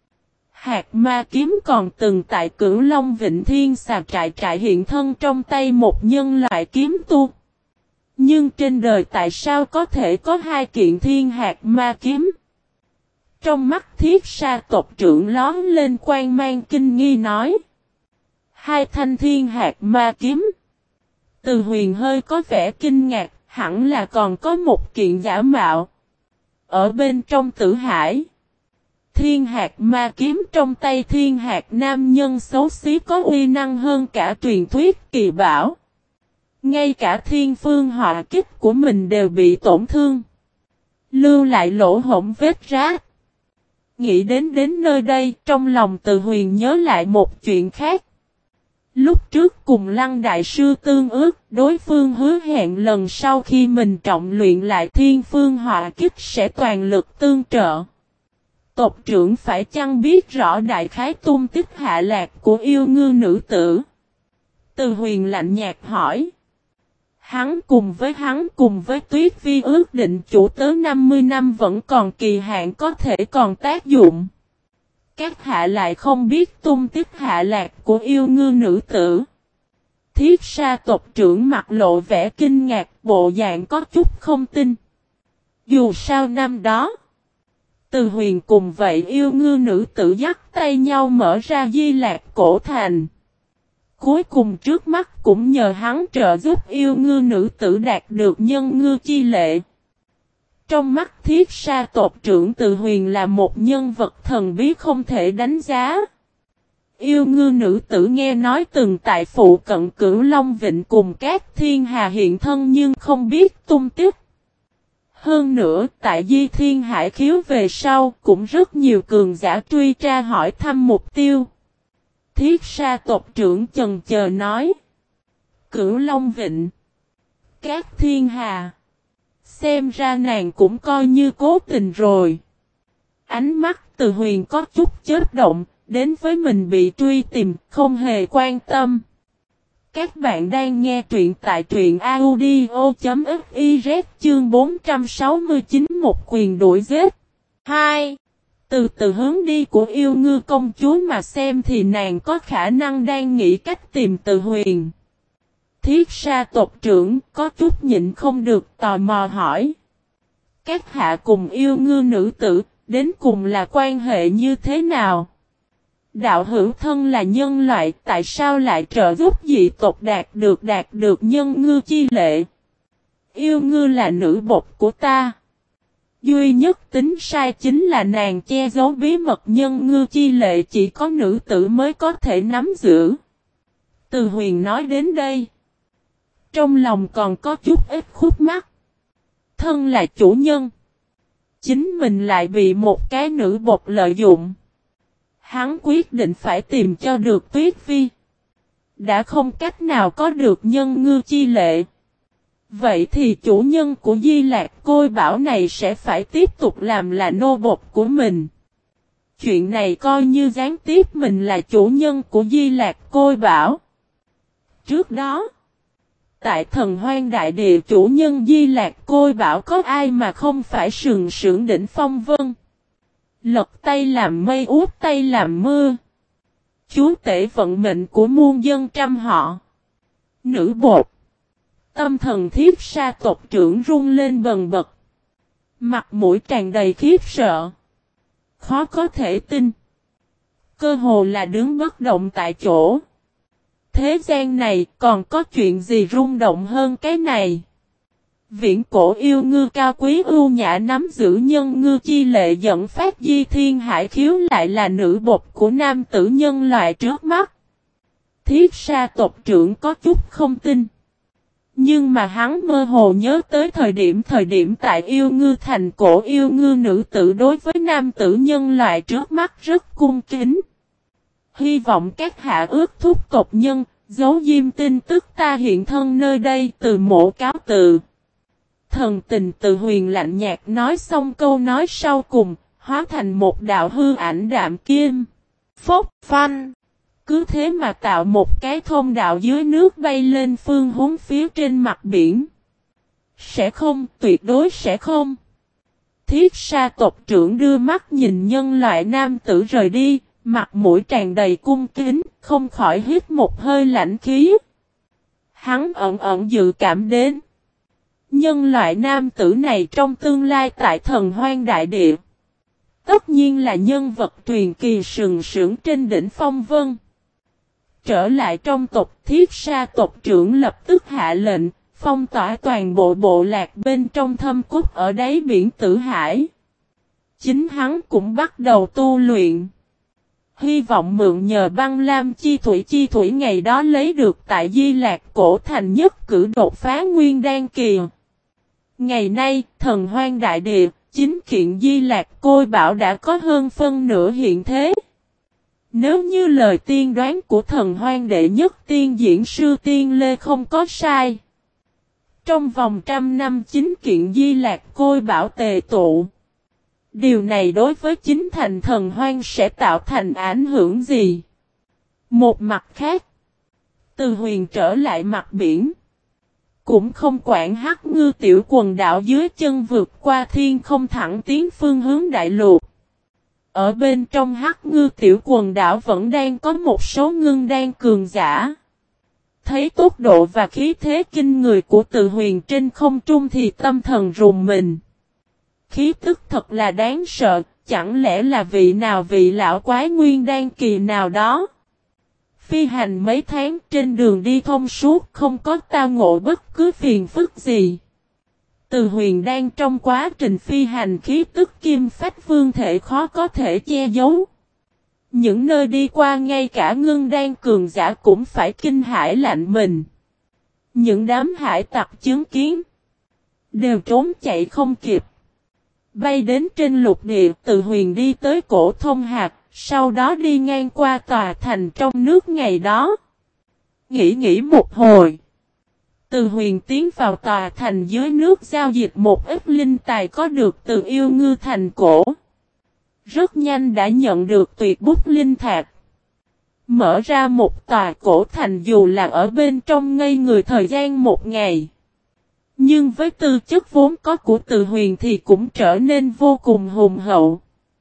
Hạt ma kiếm còn từng tại Cửu Long Vịnh Thiên Xà trại trại hiện thân trong tay một nhân loại kiếm tu. Nhưng trên đời tại sao có thể có hai kiện thiên hạt ma kiếm? Trong mắt Thiết Sa tộc trưởng lón lên quang mang kinh nghi nói. Hai thanh thiên hạt ma kiếm. Từ Huyền hơi có vẻ kinh ngạc, hẳn là còn có một kiện giả mạo. Ở bên trong Tử Hải, thiên hạt ma kiếm trong tay thiên hạt nam nhân xấu xí có uy năng hơn cả truyền thuyết kỳ bảo. Ngay cả thiên phương họa kích của mình đều bị tổn thương. Lưu lại lỗ hổng vết rách. Nghĩ đến đến nơi đây, trong lòng Từ Huyền nhớ lại một chuyện khác. Lúc trước cùng Lăng Đại Sư tương ước, đối phương hứa hẹn lần sau khi mình trọng luyện lại thiên phương họa kích sẽ toàn lực tương trợ. Tộc trưởng phải chăng biết rõ đại khái tung tích hạ lạc của yêu ngư nữ tử? Từ Huyền lạnh nhạt hỏi. Hắn cùng với hắn cùng với Tuyết Vi ước định chủ tớ năm mươi năm vẫn còn kỳ hạn có thể còn tác dụng. Các hạ lại không biết tung tích hạ lạc của yêu ngư nữ tử. Thiết Sa tộc trưởng mặt lộ vẻ kinh ngạc, bộ dạng có chút không tin. Dù sao năm đó, Từ Huyền cùng vậy yêu ngư nữ tử dắt tay nhau mở ra Di Lạc cổ thành. Cuối cùng trước mắt cũng nhờ hắn trợ giúp yêu ngư nữ tử đạt được nhân ngư chi lệ. Trong mắt Thiết Sa tộc trưởng Từ Huyền là một nhân vật thần bí không thể đánh giá. Yêu ngư nữ tử nghe nói từng tại phụ cận Cửu Long Vịnh cùng các thiên hà hiện thân nhưng không biết tung tích. Hơn nữa tại Di Thiên Hải Khiếu về sau cũng rất nhiều cường giả truy tra hỏi thăm mục tiêu. Thiết Sa tộc trưởng chần chờ nói. Cửu Long Vịnh. Các thiên hà. Xem ra nàng cũng coi như cố tình rồi. Ánh mắt Từ Huyền có chút chớp động, đến với mình bị truy tìm, không hề quan tâm. Các bạn đang nghe truyện tại truyện audio.fiz chương bốn trăm sáu mươi chín một quyền đuổi giết. hai. Từ từ hướng đi của yêu ngư công chúa mà xem thì nàng có khả năng đang nghĩ cách tìm Từ Huyền. Thiết Sa tộc trưởng có chút nhịn không được tò mò hỏi. Các hạ cùng yêu ngư nữ tử, đến cùng là quan hệ như thế nào? Đạo hữu thân là nhân loại, tại sao lại trợ giúp dị tộc đạt được đạt được nhân ngư chi lệ? Yêu ngư là nữ bột của ta. Duy nhất tính sai chính là nàng che giấu bí mật nhân ngư chi lệ chỉ có nữ tử mới có thể nắm giữ. Từ Huyền nói đến đây, trong lòng còn có chút ít khúc mắc. Thân là chủ nhân, chính mình lại bị một cái nữ bột lợi dụng. Hắn quyết định phải tìm cho được Tuyết Vi. Đã không cách nào có được nhân ngư chi lệ. Vậy thì chủ nhân của Di Lạc Côi Bảo này sẽ phải tiếp tục làm là nô bột của mình. Chuyện này coi như gián tiếp mình là chủ nhân của Di Lạc Côi Bảo. Trước đó, tại Thần Hoang Đại Địa chủ nhân Di Lạc Côi Bảo có ai mà không phải sừng sững đỉnh phong vân. Lật tay làm mây út tay làm mưa. Chúa tể vận mệnh của muôn dân trăm họ. Nữ bột. Tâm thần Thiết Sa tộc trưởng rung lên bần bật. Mặt mũi tràn đầy khiếp sợ. Khó có thể tin. Cơ hồ là đứng bất động tại chỗ. Thế gian này còn có chuyện gì rung động hơn cái này? Viễn cổ yêu ngư cao quý ưu nhã nắm giữ nhân ngư chi lệ dẫn phát Di Thiên Hải Khiếu lại là nữ bột của nam tử nhân loại trước mắt. Thiết Sa tộc trưởng có chút không tin. Nhưng mà hắn mơ hồ nhớ tới thời điểm thời điểm tại yêu ngư thành cổ yêu ngư nữ tử đối với nam tử nhân loại trước mắt rất cung kính. Hy vọng các hạ ước thúc tộc nhân, giấu diêm tin tức ta hiện thân nơi đây từ mộ cáo từ. thần tình, Từ Huyền lạnh nhạt nói xong câu nói sau cùng, hóa thành một đạo hư ảnh đạm kim. Phốc phanh. Cứ thế mà tạo một cái thông đạo dưới nước bay lên phương hướng phía trên mặt biển. Sẽ không, tuyệt đối sẽ không. Thiết Sa tộc trưởng đưa mắt nhìn nhân loại nam tử rời đi, mặt mũi tràn đầy cung kính, không khỏi hít một hơi lạnh khí. Hắn ẩn ẩn dự cảm đến. Nhân loại nam tử này trong tương lai tại Thần Hoang Đại Địa. Tất nhiên là nhân vật truyền kỳ sừng sững trên đỉnh phong vân. Trở lại trong tộc, Thiết Sa tộc trưởng lập tức hạ lệnh, phong tỏa toàn bộ bộ lạc bên trong thâm cốt ở đáy biển Tử Hải. Chính hắn cũng bắt đầu tu luyện. Hy vọng mượn nhờ băng lam chi thủy chi thủy ngày đó lấy được tại Di Lạc Cổ Thành nhất cử đột phá nguyên đan kỳ. Ngày nay, Thần Hoang Đại Địa, chính kiện Di Lạc Côi Bảo đã có hơn phân nửa hiện thế. Nếu như lời tiên đoán của Thần Hoang đệ nhất tiên diễn sư Tiên Lê không có sai. Trong vòng trăm năm chính kiện Di Lạc Côi Bảo tề tụ. Điều này đối với chính thành Thần Hoang sẽ tạo thành ảnh hưởng gì? Một mặt khác, Từ Huyền trở lại mặt biển. Cũng không quản Hắc Ngư tiểu quần đảo dưới chân vượt qua thiên không thẳng tiến phương hướng đại lục. Ở bên trong Hắc Ngư tiểu quần đảo vẫn đang có một số ngưng đan cường giả. Thấy tốc độ và khí thế kinh người của Từ Huyền trên không trung thì tâm thần rùng mình. Khí tức thật là đáng sợ, chẳng lẽ là vị nào vị lão quái nguyên đan kỳ nào đó. Phi hành mấy tháng trên đường đi thông suốt không có tao ngộ bất cứ phiền phức gì. Từ Huyền đang trong quá trình phi hành khí tức kim phách vương thể khó có thể che giấu. Những nơi đi qua ngay cả ngưng đan cường giả cũng phải kinh hãi lạnh mình. Những đám hải tặc chứng kiến đều trốn chạy không kịp. Bay đến trên lục địa, Từ Huyền đi tới cổ thông hạt, sau đó đi ngang qua tòa thành trong nước ngày đó. Nghĩ nghĩ một hồi. Từ Huyền tiến vào tòa thành dưới nước giao dịch một ít linh tài có được từ yêu ngư thành cổ. Rất nhanh đã nhận được tuyệt bút linh thạch. Mở ra một tòa cổ thành dù là ở bên trong ngây người thời gian một ngày. Nhưng với tư chất vốn có của Từ Huyền thì cũng trở nên vô cùng hùng hậu.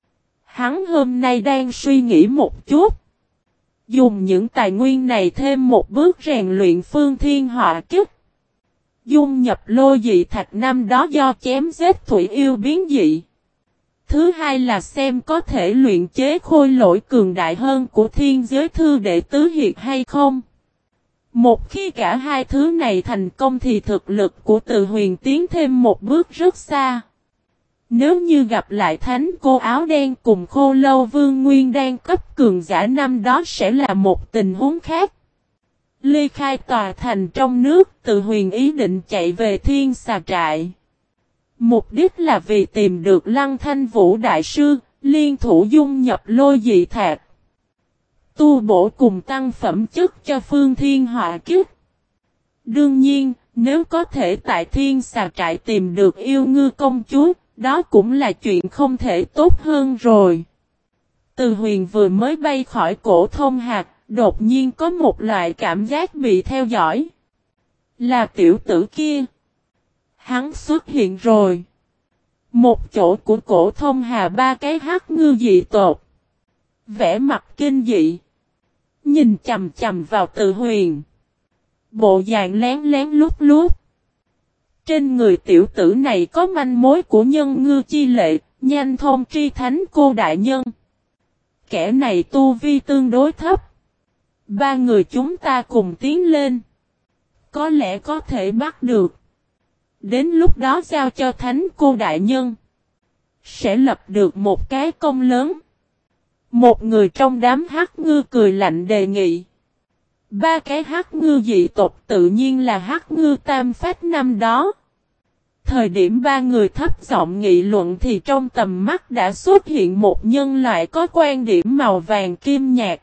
Hắn hôm nay đang suy nghĩ một chút. Dùng những tài nguyên này thêm một bước rèn luyện phương thiên họa kích. Dung nhập lôi dị thạch năm đó do chém giết thủy yêu biến dị. Thứ hai là xem có thể luyện chế khôi lỗi cường đại hơn của thiên giới thư đệ tứ hiệt hay không. Một khi cả hai thứ này thành công thì thực lực của Từ Huyền tiến thêm một bước rất xa. Nếu như gặp lại thánh cô áo đen cùng Khô Lâu Vương Nguyên đan cấp cường giả năm đó sẽ là một tình huống khác. Ly khai tòa thành trong nước, Từ Huyền ý định chạy về Thiên Xà Trại. Mục đích là vì tìm được Lăng Thanh Vũ Đại Sư, liên thủ dung nhập lôi dị thạch. Tu bổ cùng tăng phẩm chất cho phương thiên họa kiếp. Đương nhiên, nếu có thể tại Thiên Xà Trại tìm được yêu ngư công chúa, đó cũng là chuyện không thể tốt hơn rồi. Từ Huyền vừa mới bay khỏi cổ thông hạt, đột nhiên có một loại cảm giác bị theo dõi. Là tiểu tử kia. Hắn xuất hiện rồi. Một chỗ của cổ thông hà ba cái hắc ngư dị tột. Vẽ mặt kinh dị. Nhìn chầm chầm vào Từ Huyền. Bộ dạng lén lén lút lút. Trên người tiểu tử này có manh mối của nhân ngư chi lệ, nhanh thông tri thánh cô đại nhân. Kẻ này tu vi tương đối thấp. Ba người chúng ta cùng tiến lên. Có lẽ có thể bắt được. Đến lúc đó giao cho thánh cô đại nhân. Sẽ lập được một cái công lớn. Một người trong đám hắc ngư cười lạnh đề nghị. Ba cái hắc ngư dị tộc tự nhiên là hắc ngư tam phách năm đó. Thời điểm ba người thấp giọng nghị luận thì trong tầm mắt đã xuất hiện một nhân loại có quan điểm màu vàng kim nhạt.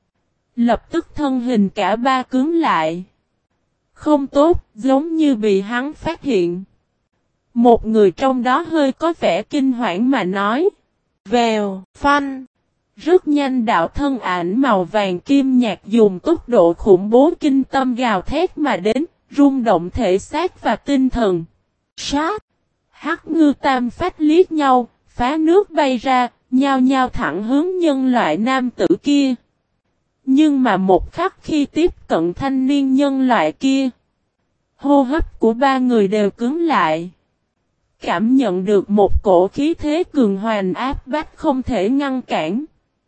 Lập tức thân hình cả ba cứng lại. Không tốt, giống như bị hắn phát hiện. Một người trong đó hơi có vẻ kinh hoảng mà nói. Vèo, phanh. Rất nhanh đạo thân ảnh màu vàng kim nhạt dùng tốc độ khủng bố kinh tâm gào thét mà đến, rung động thể xác và tinh thần. Sát. Hắc ngư tam phách liếc nhau, phá nước bay ra, nhao nhao thẳng hướng nhân loại nam tử kia. Nhưng mà một khắc khi tiếp cận thanh niên nhân loại kia, hô hấp của ba người đều cứng lại. Cảm nhận được một cổ khí thế cường hoành áp bách không thể ngăn cản.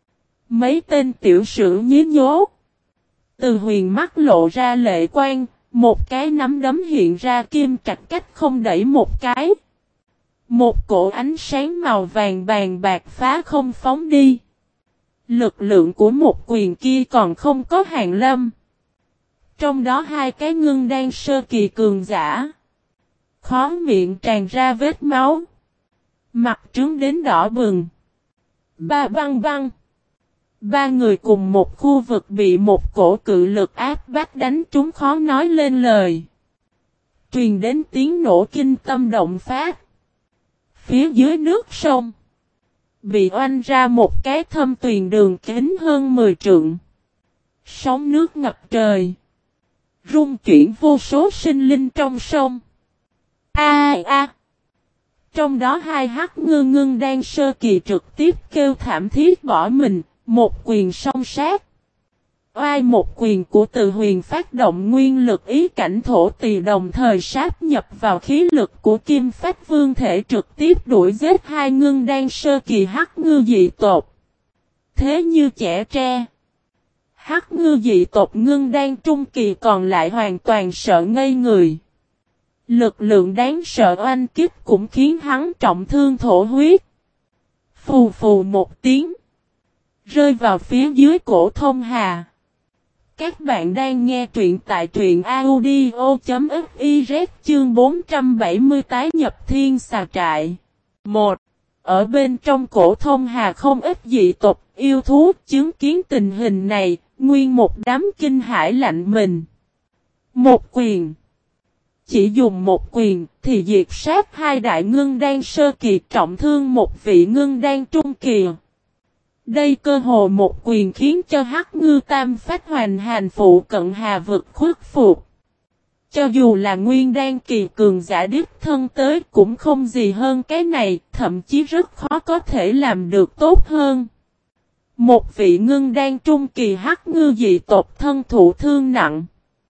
Mấy tên tiểu sử nhí nhố. Từ Huyền mắt lộ ra lệ quan, một cái nắm đấm hiện ra kim trạch cách không đẩy một cái. Một cổ ánh sáng màu vàng vàng bạc phá không phóng đi. Lực lượng của một quyền kia còn không có hàng lâm. Trong đó hai cái ngưng đang sơ kỳ cường giả. Khó miệng tràn ra vết máu. Mặt trướng đến đỏ bừng. Ba băng băng. Ba người cùng một khu vực bị một cổ cự lực áp bách đánh trúng khó nói lên lời. Truyền đến tiếng nổ kinh tâm động phát. Phía dưới nước sông. Bị oanh ra một cái thâm tuyền đường kính hơn mười trượng. Sóng nước ngập trời. Rung chuyển vô số sinh linh trong sông. A a a. Trong đó hai hắc ngư ngưng đang sơ kỳ trực tiếp kêu thảm thiết bỏ mình, một quyền song sát. Oai một quyền của Từ Huyền phát động nguyên lực ý cảnh thổ tỳ đồng thời sáp nhập vào khí lực của Kim Phách Vương thể trực tiếp đuổi giết hai ngưng đang sơ kỳ hắc ngư dị tộc. Thế như trẻ tre. Hắc ngư dị tộc ngưng đang trung kỳ còn lại hoàn toàn sợ ngây người. Lực lượng đáng sợ oanh kích cũng khiến hắn trọng thương thổ huyết. Phù phù một tiếng. Rơi vào phía dưới cổ thông hà. Các bạn đang nghe truyện tại truyện audio.fiz chương bốn trăm bảy mươi tái nhập thiên xà trại. một. Ở bên trong cổ thông hà không ít dị tộc yêu thú chứng kiến tình hình này, nguyên một đám kinh hãi lạnh mình. Một quyền. Chỉ dùng một quyền thì diệt sát hai đại ngưng đan sơ kỳ trọng thương một vị ngưng đan trung kỳ. Đây cơ hồ một quyền khiến cho hắc ngư tam phách hoành hành phụ cận hà vực khuất phục. Cho dù là nguyên đan kỳ cường giả đích thân tới cũng không gì hơn cái này, thậm chí rất khó có thể làm được tốt hơn. Một vị ngưng đan trung kỳ hắc ngư dị tộc thân thụ thương nặng.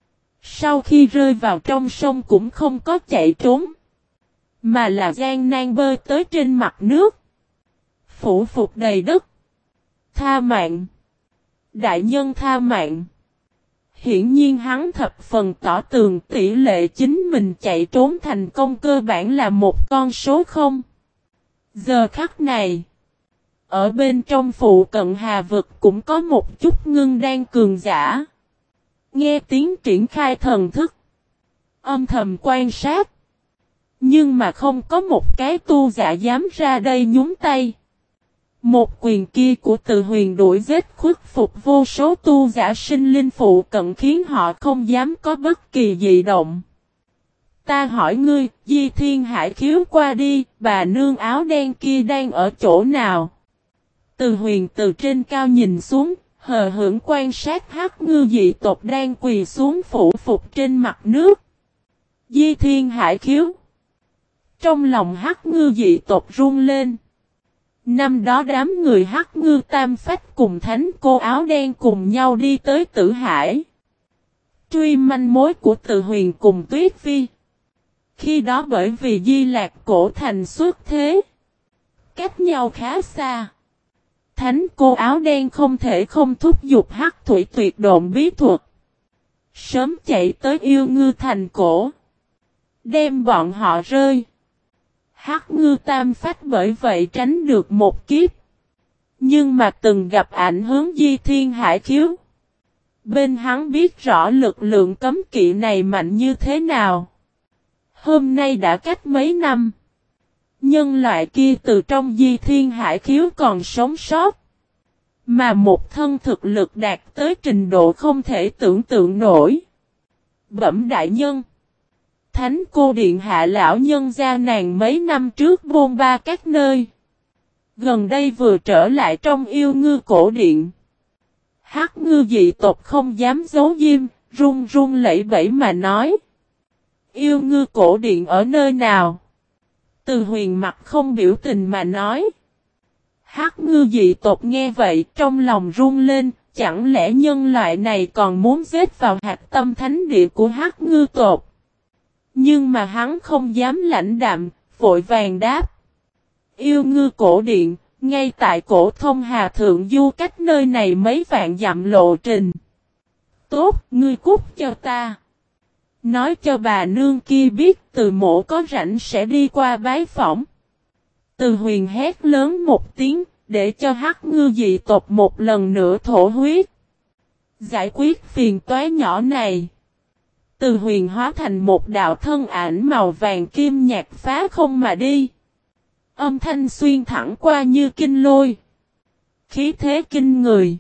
Sau khi rơi vào trong sông cũng không có chạy trốn, mà là gian nan bơi tới trên mặt nước. Phủ phục đầy đất. Tha mạng. Đại nhân tha mạng. Hiển nhiên hắn thập phần tỏ tường tỷ lệ chính mình chạy trốn thành công cơ bản là một con số không. Giờ khắc này, ở bên trong phụ cận hà vực cũng có một chút ngưng đan cường giả. Nghe tiếng triển khai thần thức. Âm thầm quan sát. Nhưng mà không có một cái tu giả dám ra đây nhúng tay. Một quyền kia của Từ Huyền đuổi giết khuất phục vô số tu giả sinh linh phụ cận khiến họ không dám có bất kỳ dị động. Ta hỏi ngươi, Di Thiên Hải khiếu qua đi, bà nương áo đen kia đang ở chỗ nào? Từ Huyền từ trên cao nhìn xuống, hờ hững quan sát hắc ngư dị tộc đang quỳ xuống phủ phục trên mặt nước. Di Thiên Hải khiếu. Trong lòng hắc ngư dị tộc run lên. Năm đó đám người hắc ngư tam phách cùng thánh cô áo đen cùng nhau đi tới Tử Hải. Truy manh mối của Từ Huyền cùng Tuyết Phi. Khi đó bởi vì Di Lạc cổ thành xuất thế. Cách nhau khá xa. Thánh cô áo đen không thể không thúc giục hắc thủy tuyệt độn bí thuật. Sớm chạy tới yêu ngư thành cổ. Đem bọn họ rơi. Hắc ngư tam phách bởi vậy tránh được một kiếp. Nhưng mà từng gặp ảnh hướng Di Thiên Hải khiếu. Bên hắn biết rõ lực lượng cấm kỵ này mạnh như thế nào. Hôm nay đã cách mấy năm. Nhân loại kia từ trong Di Thiên Hải khiếu còn sống sót. Mà một thân thực lực đạt tới trình độ không thể tưởng tượng nổi. Bẩm đại nhân. thánh cô điện hạ lão nhân gia nàng mấy năm trước bôn ba các nơi. Gần đây vừa trở lại trong yêu ngư cổ điện. Hắc ngư dị tộc không dám giấu diêm, run run lẩy bẩy mà nói. Yêu ngư cổ điện ở nơi nào? Từ Huyền mặt không biểu tình mà nói. Hắc ngư dị tộc nghe vậy trong lòng run lên, chẳng lẽ nhân loại này còn muốn giết vào hạt tâm thánh địa của Hắc ngư tộc? Nhưng mà hắn không dám lãnh đạm, vội vàng đáp. Yêu ngư cổ điện, ngay tại cổ thông Hà Thượng Du cách nơi này mấy vạn dặm lộ trình. Tốt, ngươi cút cho ta. Nói cho bà nương kia biết Từ Mỗ có rảnh sẽ đi qua bái phỏng. Từ Huyền hét lớn một tiếng, để cho Hắc ngư dị tộc một lần nữa thổ huyết. Giải quyết phiền toái nhỏ này. Từ Huyền hóa thành một đạo thân ảnh màu vàng kim nhạt phá không mà đi. Âm thanh xuyên thẳng qua như kinh lôi. Khí thế kinh người.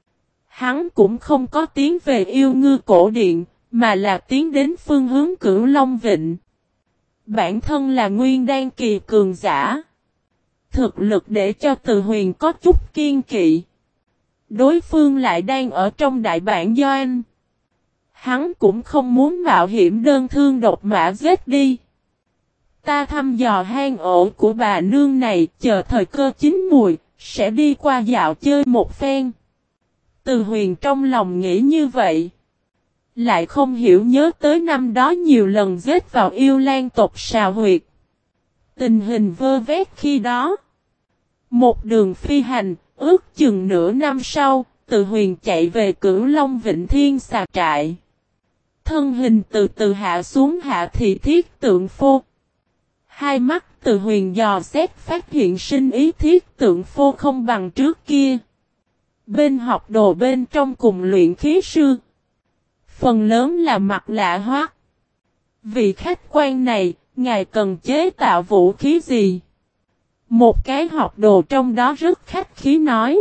Hắn cũng không có tiến về yêu ngư cổ điện, mà là tiến đến phương hướng Cửu Long Vịnh. Bản thân là nguyên đan kỳ cường giả. Thực lực để cho Từ Huyền có chút kiên kỵ. Đối phương lại đang ở trong đại bản doanh. Hắn cũng không muốn mạo hiểm đơn thương độc mã giết đi. Ta thăm dò hang ổ của bà nương này, chờ thời cơ chín mùi, sẽ đi qua dạo chơi một phen. Từ Huyền trong lòng nghĩ như vậy. Lại không hiểu nhớ tới năm đó nhiều lần giết vào yêu lan tộc Sào Huyệt. Tình hình vơ vét khi đó. Một đường phi hành, ước chừng nửa năm sau, Từ Huyền chạy về Cửu Long Vịnh Thiên Xà Trại. Thân hình từ từ hạ xuống hạ thị thiết tượng phô. Hai mắt Từ Huyền dò xét phát hiện sinh ý thiết tượng phô không bằng trước kia. Bên học đồ bên trong cùng luyện khí sư. Phần lớn là mặt lạ hoắc. Vị khách quan này, ngài cần chế tạo vũ khí gì? Một cái học đồ trong đó rất khách khí nói.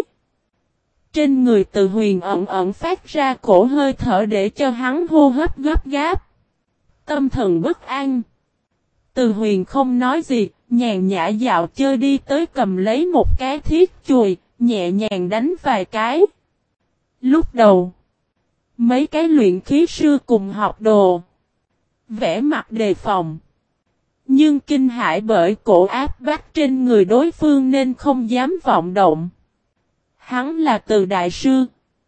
Trên người Từ Huyền ẩn ẩn phát ra cổ hơi thở để cho hắn hô hấp gấp gáp. Tâm thần bất an. Từ Huyền không nói gì, nhàn nhã dạo chơi đi tới cầm lấy một cái thiết chùy, nhẹ nhàng đánh vài cái. Lúc đầu, mấy cái luyện khí sư cùng học đồ, vẻ mặt đề phòng. Nhưng kinh hãi bởi cổ áp bách trên người đối phương nên không dám vọng động. Hắn là Từ đại sư.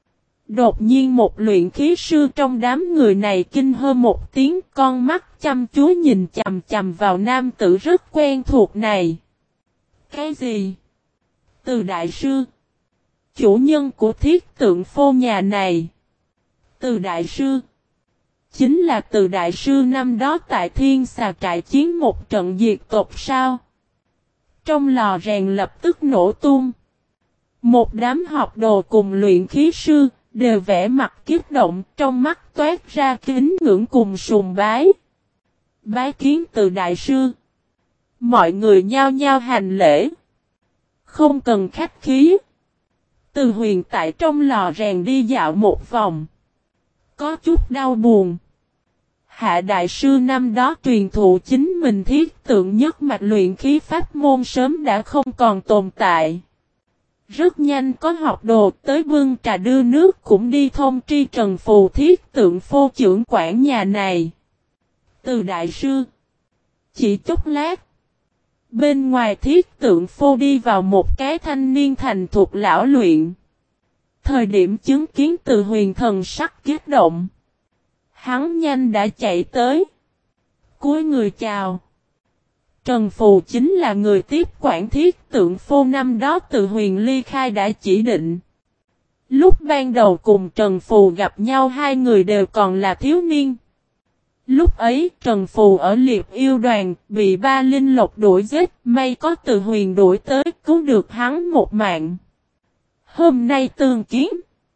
Đột nhiên một luyện khí sư trong đám người này kinh hơ một tiếng, con mắt chăm chú nhìn chằm chằm vào nam tử rất quen thuộc này. Cái gì? Từ đại sư. Chủ nhân của thiết tượng phô nhà này. Từ đại sư. Chính là Từ đại sư năm đó tại Thiên Xà Trại chiến một trận diệt tộc sao? Trong lò rèn lập tức nổ tung. Một đám học đồ cùng luyện khí sư, đều vẽ mặt kiếp động, trong mắt toát ra kính ngưỡng cùng sùng bái. Bái kiến Từ đại sư. Mọi người nhao nhao hành lễ. Không cần khách khí. Từ Huyền tại trong lò rèn đi dạo một vòng. Có chút đau buồn. Hạ đại sư năm đó truyền thụ chính mình thiết tượng nhất mạch luyện khí pháp môn sớm đã không còn tồn tại. Rất nhanh có học đồ tới bưng trà đưa nước cũng đi thông tri Trần Phù thiết tượng phô trưởng quản nhà này. Từ đại sư. Chỉ chốc lát. Bên ngoài thiết tượng phô đi vào một cái thanh niên thành thuộc lão luyện. Thời điểm chứng kiến Từ Huyền thần sắc kiếp động. Hắn nhanh đã chạy tới. Cúi người chào. Trần Phù chính là người tiếp quản thiết tượng phô năm đó Từ Huyền ly khai đã chỉ định. Lúc ban đầu cùng Trần Phù gặp nhau hai người đều còn là thiếu niên. Lúc ấy Trần Phù ở liệp yêu đoàn bị ba linh lộc đuổi giết, may có Từ Huyền đuổi tới cứu được hắn một mạng. Hôm nay tương kiến.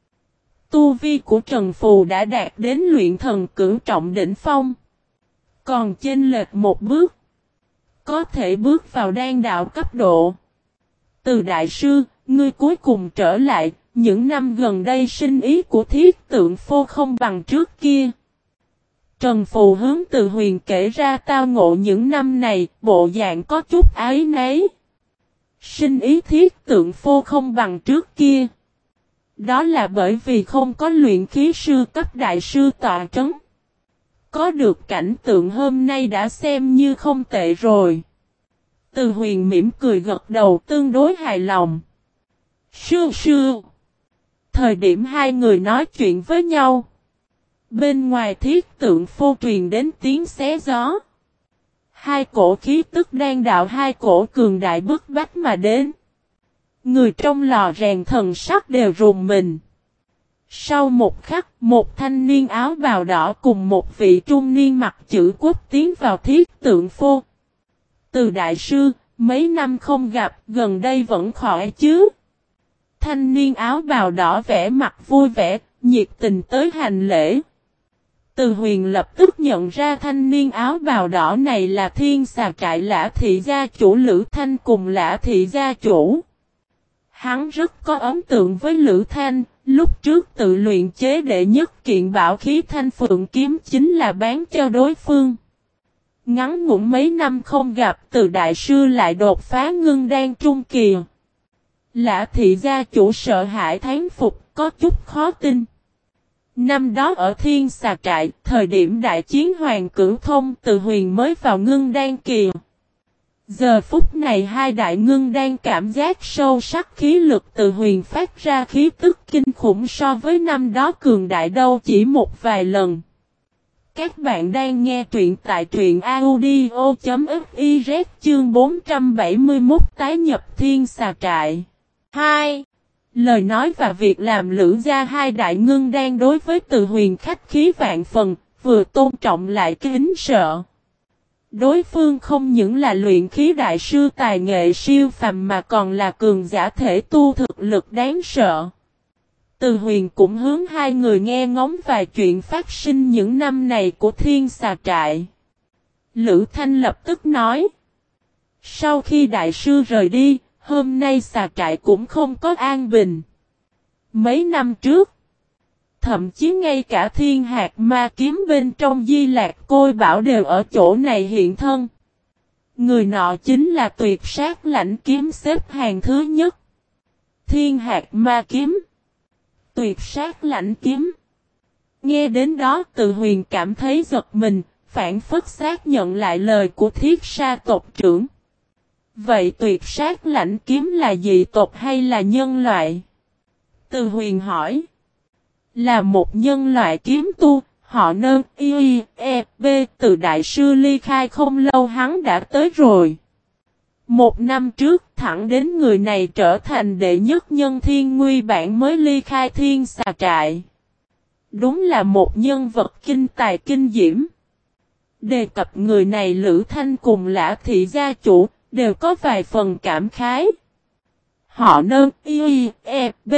Tu vi của Trần Phù đã đạt đến luyện thần cửu trọng đỉnh phong. Còn chênh lệch một bước. Có thể bước vào đan đạo cấp độ. Từ đại sư, ngươi cuối cùng trở lại, những năm gần đây sinh ý của thiết tượng phô không bằng trước kia. Trần Phù hướng Từ Huyền kể ra tao ngộ những năm này, bộ dạng có chút áy náy. Sinh ý thiết tượng phô không bằng trước kia. Đó là bởi vì không có luyện khí sư cấp đại sư tọa trấn. Có được cảnh tượng hôm nay đã xem như không tệ rồi. Từ Huyền mỉm cười gật đầu tương đối hài lòng. Sư sư. Thời điểm hai người nói chuyện với nhau. Bên ngoài thiết tượng phô truyền đến tiếng xé gió. Hai cổ khí tức đang đạo hai cổ cường đại bức bách mà đến. Người trong lò rèn thần sắc đều rùng mình. Sau một khắc, một thanh niên áo bào đỏ cùng một vị trung niên mặt chữ quốc tiến vào thiết tượng phô. Từ đại sư, mấy năm không gặp, gần đây vẫn khỏi chứ? Thanh niên áo bào đỏ vẻ mặt vui vẻ, nhiệt tình tới hành lễ. Từ Huyền lập tức nhận ra thanh niên áo bào đỏ này là Thiên Xà Trại Lã Thị gia chủ Lữ Thanh cùng Lã Thị gia chủ. Hắn rất có ấn tượng với Lữ Thanh, lúc trước tự luyện chế đệ nhất kiện bảo khí Thanh Phượng kiếm chính là bán cho đối phương. Ngắn ngủn mấy năm không gặp, Từ đại sư lại đột phá ngưng đan trung kỳ. Lã Thị gia chủ sợ hãi thán phục, có chút khó tin. Năm đó ở Thiên Xà Trại, thời điểm đại chiến Hoàng Cửu Thông, Từ Huyền mới vào ngưng đan kỳ. Giờ phút này hai đại ngưng đan cảm giác sâu sắc, khí lực Từ Huyền phát ra khí tức kinh khủng so với năm đó cường đại đâu chỉ một vài lần. Các bạn đang nghe truyện tại truyện audio.fiz chương bốn trăm bảy mươi mốt tái nhập Thiên Xà Trại. hai. Lời nói và việc làm Lữ gia hai đại ngưng đan đối với Từ Huyền khách khí vạn phần, vừa tôn trọng lại kính sợ. Đối phương không những là luyện khí đại sư tài nghệ siêu phàm mà còn là cường giả thể tu thực lực đáng sợ. Từ Huyền cũng hướng hai người nghe ngóng vài chuyện phát sinh những năm này của Thiên Xà Trại. Lữ Thanh lập tức nói. Sau khi đại sư rời đi, hôm nay Xà Trại cũng không có an bình. Mấy năm trước, thậm chí ngay cả Thiên Hạt Ma kiếm bên trong Di Lạc Côi Bảo đều ở chỗ này hiện thân. Người nọ chính là Tuyệt Sát Lãnh kiếm xếp hàng thứ nhất. Thiên Hạt Ma kiếm, Tuyệt Sát Lãnh kiếm. Nghe đến đó Từ Huyền cảm thấy giật mình, phản phất xác nhận lại lời của Thiết Sa tộc trưởng. Vậy Tuyệt Sát Lãnh kiếm là dị tộc hay là nhân loại? Từ Huyền hỏi. Là một nhân loại kiếm tu, họ Nơn y e b từ đại sư ly khai không lâu hắn đã tới rồi. Một năm trước thẳng đến người này trở thành đệ nhất nhân thiên nguy bản mới ly khai Thiên Xà Trại. Đúng là một nhân vật kinh tài kinh diễm. Đề cập người này Lữ Thanh cùng Lã Thị gia chủ đều có vài phần cảm khái. Họ Nơn y e b.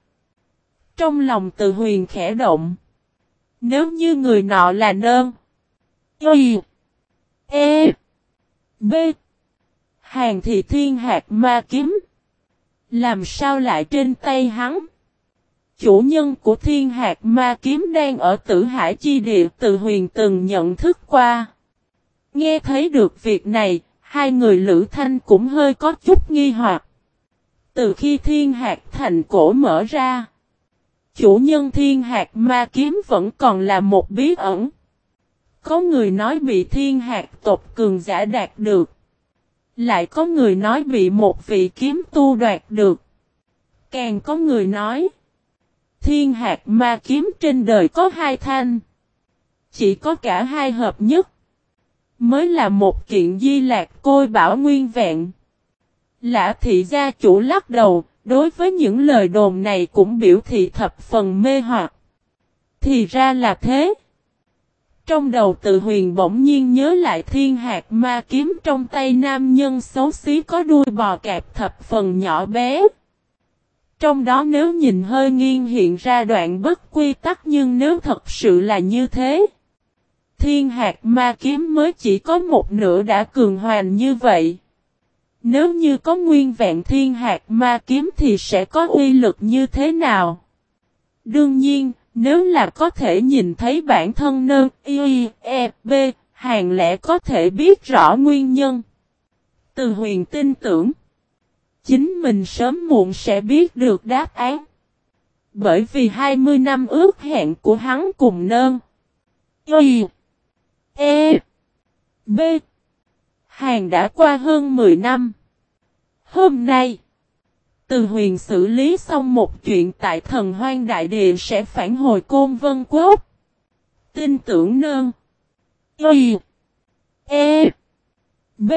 Trong lòng Từ Huyền khẽ động. Nếu như người nọ là Nơn Y E B hàng thì Thiên Hạt Ma kiếm làm sao lại trên tay hắn? Chủ nhân của Thiên Hạt Ma kiếm đang ở Tử Hải chi địa, Từ Huyền từng nhận thức qua. Nghe thấy được việc này, hai người Lữ Thanh cũng hơi có chút nghi hoặc. Từ khi Thiên Hạt thành cổ mở ra, chủ nhân Thiên Hạt Ma kiếm vẫn còn là một bí ẩn. Có người nói bị Thiên Hạt tộc cường giả đạt được. Lại có người nói bị một vị kiếm tu đoạt được. Càng có người nói Thiên Hạt Ma kiếm trên đời có hai thanh. Chỉ có cả hai hợp nhất mới là một kiện Di Lạc Côi Bảo nguyên vẹn. Lã Thị gia chủ lắc đầu, đối với những lời đồn này cũng biểu thị thập phần mê hoặc. Thì ra là thế. Trong đầu Từ Huyền bỗng nhiên nhớ lại Thiên Hạt Ma kiếm trong tay nam nhân xấu xí có đuôi bò kẹp thập phần nhỏ bé. Trong đó nếu nhìn hơi nghiêng hiện ra đoạn bất quy tắc, nhưng nếu thật sự là như thế, Thiên Hạt Ma kiếm mới chỉ có một nửa đã cường hoành như vậy. Nếu như có nguyên vẹn Thiên Hạt Ma kiếm thì sẽ có uy lực như thế nào? Đương nhiên, Nếu là có thể nhìn thấy bản thân nơn y e b, hàng lẽ có thể biết rõ nguyên nhân. Từ Huyền tin tưởng, chính mình sớm muộn sẽ biết được đáp án. Bởi vì hai mươi năm ước hẹn của hắn cùng nơn y e b, hàng đã qua hơn mười năm. Hôm nay, Từ Huyền xử lý xong một chuyện tại Thần Hoang Đại Địa sẽ phản hồi Côn Vân Quốc. Tin tưởng nơn y e b,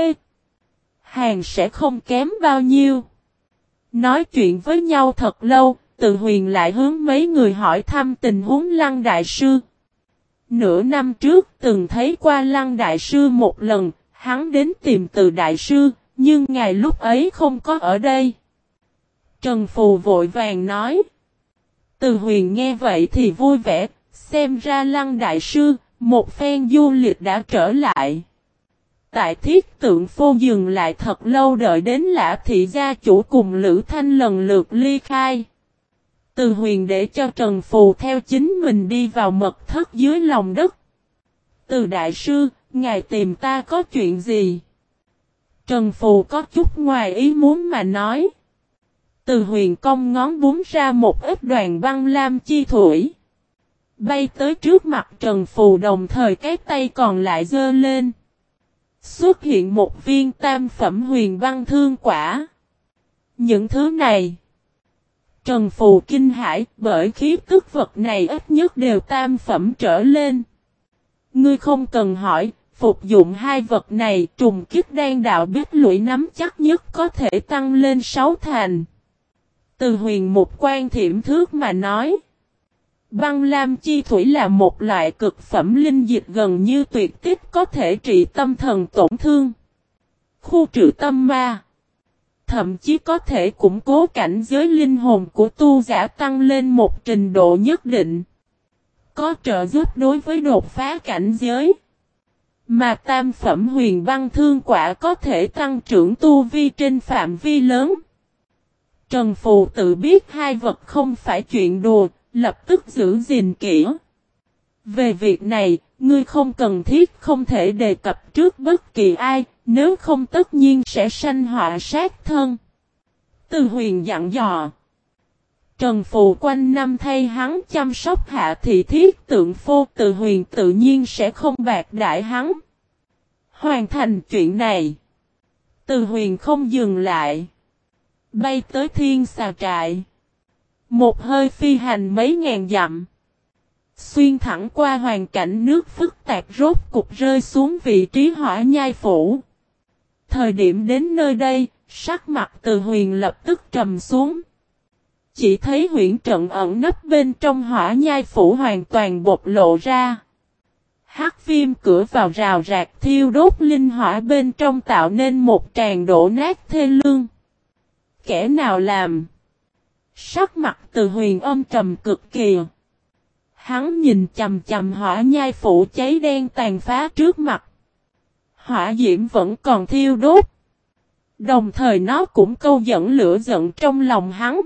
hàng sẽ không kém bao nhiêu. Nói chuyện với nhau thật lâu, Từ Huyền lại hướng mấy người hỏi thăm tình huống Lăng Đại Sư. Nửa năm trước từng thấy qua Lăng Đại Sư một lần, hắn đến tìm Từ Đại Sư, nhưng ngài lúc ấy không có ở đây. Trần Phù vội vàng nói. Từ Huyền nghe vậy thì vui vẻ, xem ra Lăng Đại Sư, một phen du lịch đã trở lại. Tại Thiết Tượng Phô dừng lại thật lâu đợi đến Lã Thị gia chủ cùng Lữ Thanh lần lượt ly khai. Từ Huyền để cho Trần Phù theo chính mình đi vào mật thất dưới lòng đất. Từ Đại Sư, ngài tìm ta có chuyện gì? Trần Phù có chút ngoài ý muốn mà nói. Từ Huyền cong ngón búng ra một ít đoàn băng lam chi thủy. Bay tới trước mặt Trần Phù đồng thời cái tay còn lại giơ lên. Xuất hiện một viên tam phẩm huyền băng thương quả. Những thứ này, Trần Phù kinh hãi bởi khí tức vật này ít nhất đều tam phẩm trở lên. Ngươi không cần hỏi, phục dụng hai vật này trùng kích đan đạo biết lũy nắm chắc nhất có thể tăng lên sáu thành. Từ Huyền một quan thiểm thước mà nói. Băng lam chi thủy là một loại cực phẩm linh dịch gần như tuyệt tích có thể trị tâm thần tổn thương, khu trừ tâm ma, thậm chí có thể củng cố cảnh giới linh hồn của tu giả tăng lên một trình độ nhất định, có trợ giúp đối với đột phá cảnh giới. Mà tam phẩm huyền băng thương quả có thể tăng trưởng tu vi trên phạm vi lớn. Trần Phù tự biết hai vật không phải chuyện đùa, lập tức giữ gìn kỹ. Về việc này, ngươi không cần thiết không thể đề cập trước bất kỳ ai, nếu không tất nhiên sẽ sanh họa sát thân. Từ Huyền dặn dò. Trần Phù quanh năm thay hắn chăm sóc Hạ Thị Thiết Tượng Phô, Từ Huyền tự nhiên sẽ không bạc đãi hắn. Hoàn thành chuyện này, Từ Huyền không dừng lại, bay tới Thiên Xà Trại. Một hơi phi hành mấy ngàn dặm, xuyên thẳng qua hoàn cảnh nước phức tạp rốt cục rơi xuống vị trí Hỏa Nhai Phủ. Thời điểm đến nơi đây, sắc mặt Từ Huyền lập tức trầm xuống. Chỉ thấy huyễn trận ẩn nấp bên trong Hỏa Nhai Phủ hoàn toàn bộc lộ ra. Hắc viêm cửa vào rào rạc thiêu đốt linh hỏa bên trong tạo nên một tràng đổ nát thê lương. Kẻ nào làm? Sắc mặt Từ Huyền âm trầm cực kỳ. Hắn nhìn chầm chầm Hỏa Nhai Phủ cháy đen tàn phá trước mặt. Hỏa diễm vẫn còn thiêu đốt. Đồng thời nó cũng câu dẫn lửa giận trong lòng hắn.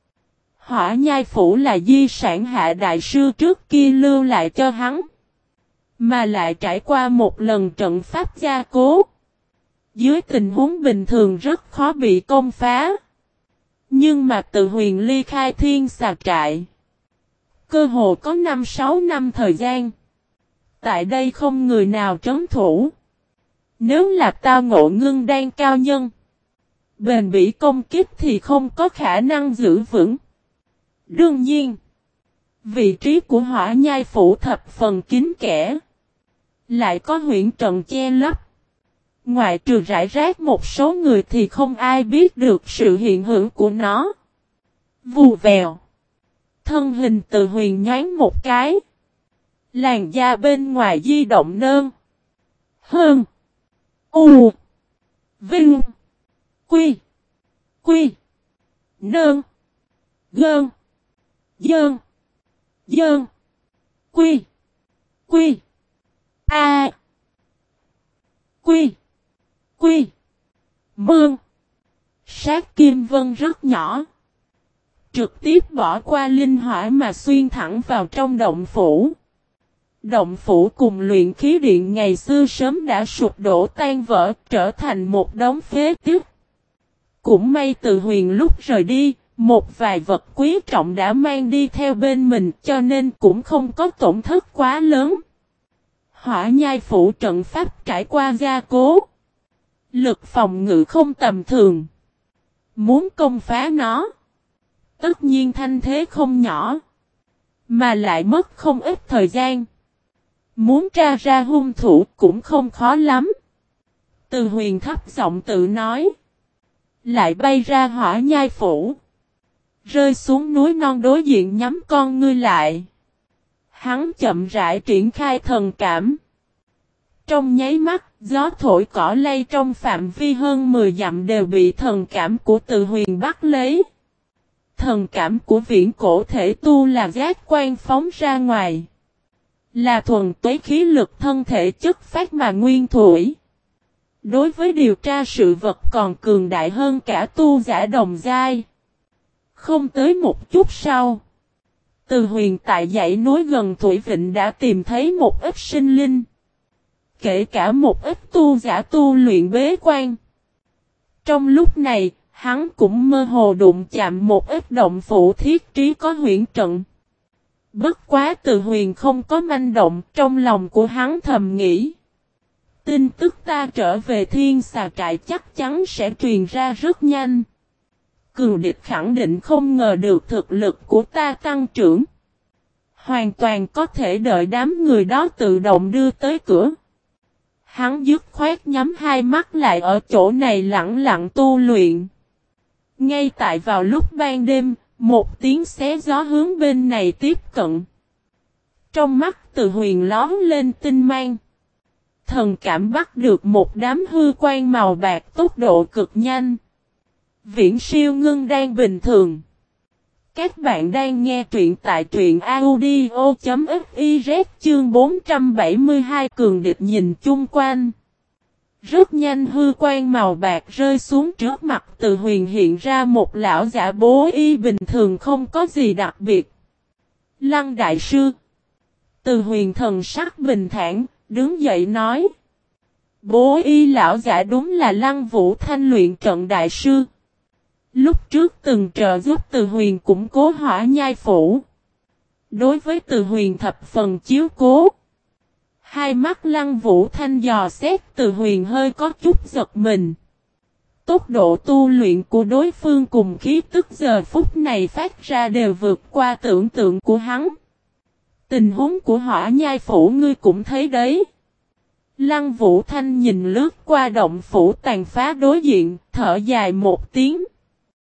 Hỏa Nhai Phủ là di sản Hạ Đại Sư trước kia lưu lại cho hắn. Mà lại trải qua một lần trận pháp gia cố. Dưới tình huống bình thường rất khó bị công phá. Nhưng mà Từ Huyền ly khai Thiên Xà Trại, cơ hồ có năm sáu năm thời gian. Tại đây không người nào trấn thủ. Nếu là tao ngộ ngưng đan cao nhân, bền bỉ công kích thì không có khả năng giữ vững. Đương nhiên, vị trí của Hỏa Nhai Phủ thập phần kín kẽ, lại có huyễn trận che lấp. Ngoại trừ rải rác một số người thì không ai biết được sự hiện hữu của nó. Vù vèo. Thân hình Từ Huyền nhoáng một cái. Làn da bên ngoài di động nơn. Hơn. U. Vinh. Quy. Quy. Nơn. Gơn. Dơn. Dơn. Quy. Quy. A. Quy. Quy. Mương. Sát kim vân rất nhỏ. trực tiếp bỏ qua linh hỏa mà xuyên thẳng vào trong động phủ. Động phủ cùng luyện khí điện ngày xưa sớm đã sụp đổ tan vỡ, trở thành một đống phế tích. Cũng may Từ Huyền lúc rời đi, một vài vật quý trọng đã mang đi theo bên mình, cho nên cũng không có tổn thất quá lớn. Hỏa nhai phủ trận pháp trải qua gia cố, lực phòng ngự không tầm thường. Muốn công phá nó, tất nhiên thanh thế không nhỏ, mà lại mất không ít thời gian. Muốn tra ra hung thủ cũng không khó lắm. Từ Huyền thấp giọng tự nói. Lại bay ra hỏa nhai phủ, rơi xuống núi non đối diện nhắm con ngươi lại. Hắn chậm rãi triển khai thần cảm. Trong nháy mắt, gió thổi cỏ lay trong phạm vi hơn mười dặm đều bị thần cảm của Từ Huyền bắt lấy. Thần cảm của viễn cổ thể tu là giác quan phóng ra ngoài, là thuần túy khí lực thân thể chất phát mà nguyên thủy. Đối với điều tra sự vật còn cường đại hơn cả tu giả đồng giai. Không tới một chút sau, Từ Huyền tại dãy núi gần Thủy Vịnh đã tìm thấy một ít sinh linh. Kể cả một ít tu giả tu luyện bế quan. Trong lúc này, hắn cũng mơ hồ đụng chạm một ít động phủ thiết trí có huyễn trận. Bất quá Từ Huyền không có manh động, trong lòng của hắn thầm nghĩ. Tin tức ta trở về Thiên Xà Trại chắc chắn sẽ truyền ra rất nhanh. Cường địch khẳng định không ngờ được thực lực của ta tăng trưởng. Hoàn toàn có thể đợi đám người đó tự động đưa tới cửa. Hắn dứt khoát nhắm hai mắt lại ở chỗ này lặng lặng tu luyện. Ngay tại vào lúc ban đêm, một tiếng xé gió hướng bên này tiếp cận. Trong mắt Từ Huyền lóm lên tinh mang. Thần cảm bắt được một đám hư quan màu bạc tốc độ cực nhanh. Viễn siêu ngưng đang bình thường. Các bạn đang nghe truyện tại truyện audio.fiz chương bốn trăm bảy mươi hai cường địch nhìn chung quanh. Rất nhanh hư quan màu bạc rơi xuống trước mặt Từ Huyền hiện ra một lão giả bố y bình thường không có gì đặc biệt. Lăng đại sư. Từ Huyền thần sắc bình thản, đứng dậy nói. Bố y lão giả đúng là Lăng Vũ Thanh luyện trận đại sư. Lúc trước từng trợ giúp Từ Huyền củng cố hỏa nhai phủ. Đối với Từ Huyền thập phần chiếu cố. Hai mắt Lăng Vũ Thanh dò xét Từ Huyền hơi có chút giật mình. Tốc độ tu luyện của đối phương cùng khí tức giờ phút này phát ra đều vượt qua tưởng tượng của hắn. Tình huống của hỏa nhai phủ ngươi cũng thấy đấy. Lăng Vũ Thanh nhìn lướt qua động phủ tàn phá đối diện, thở dài một tiếng.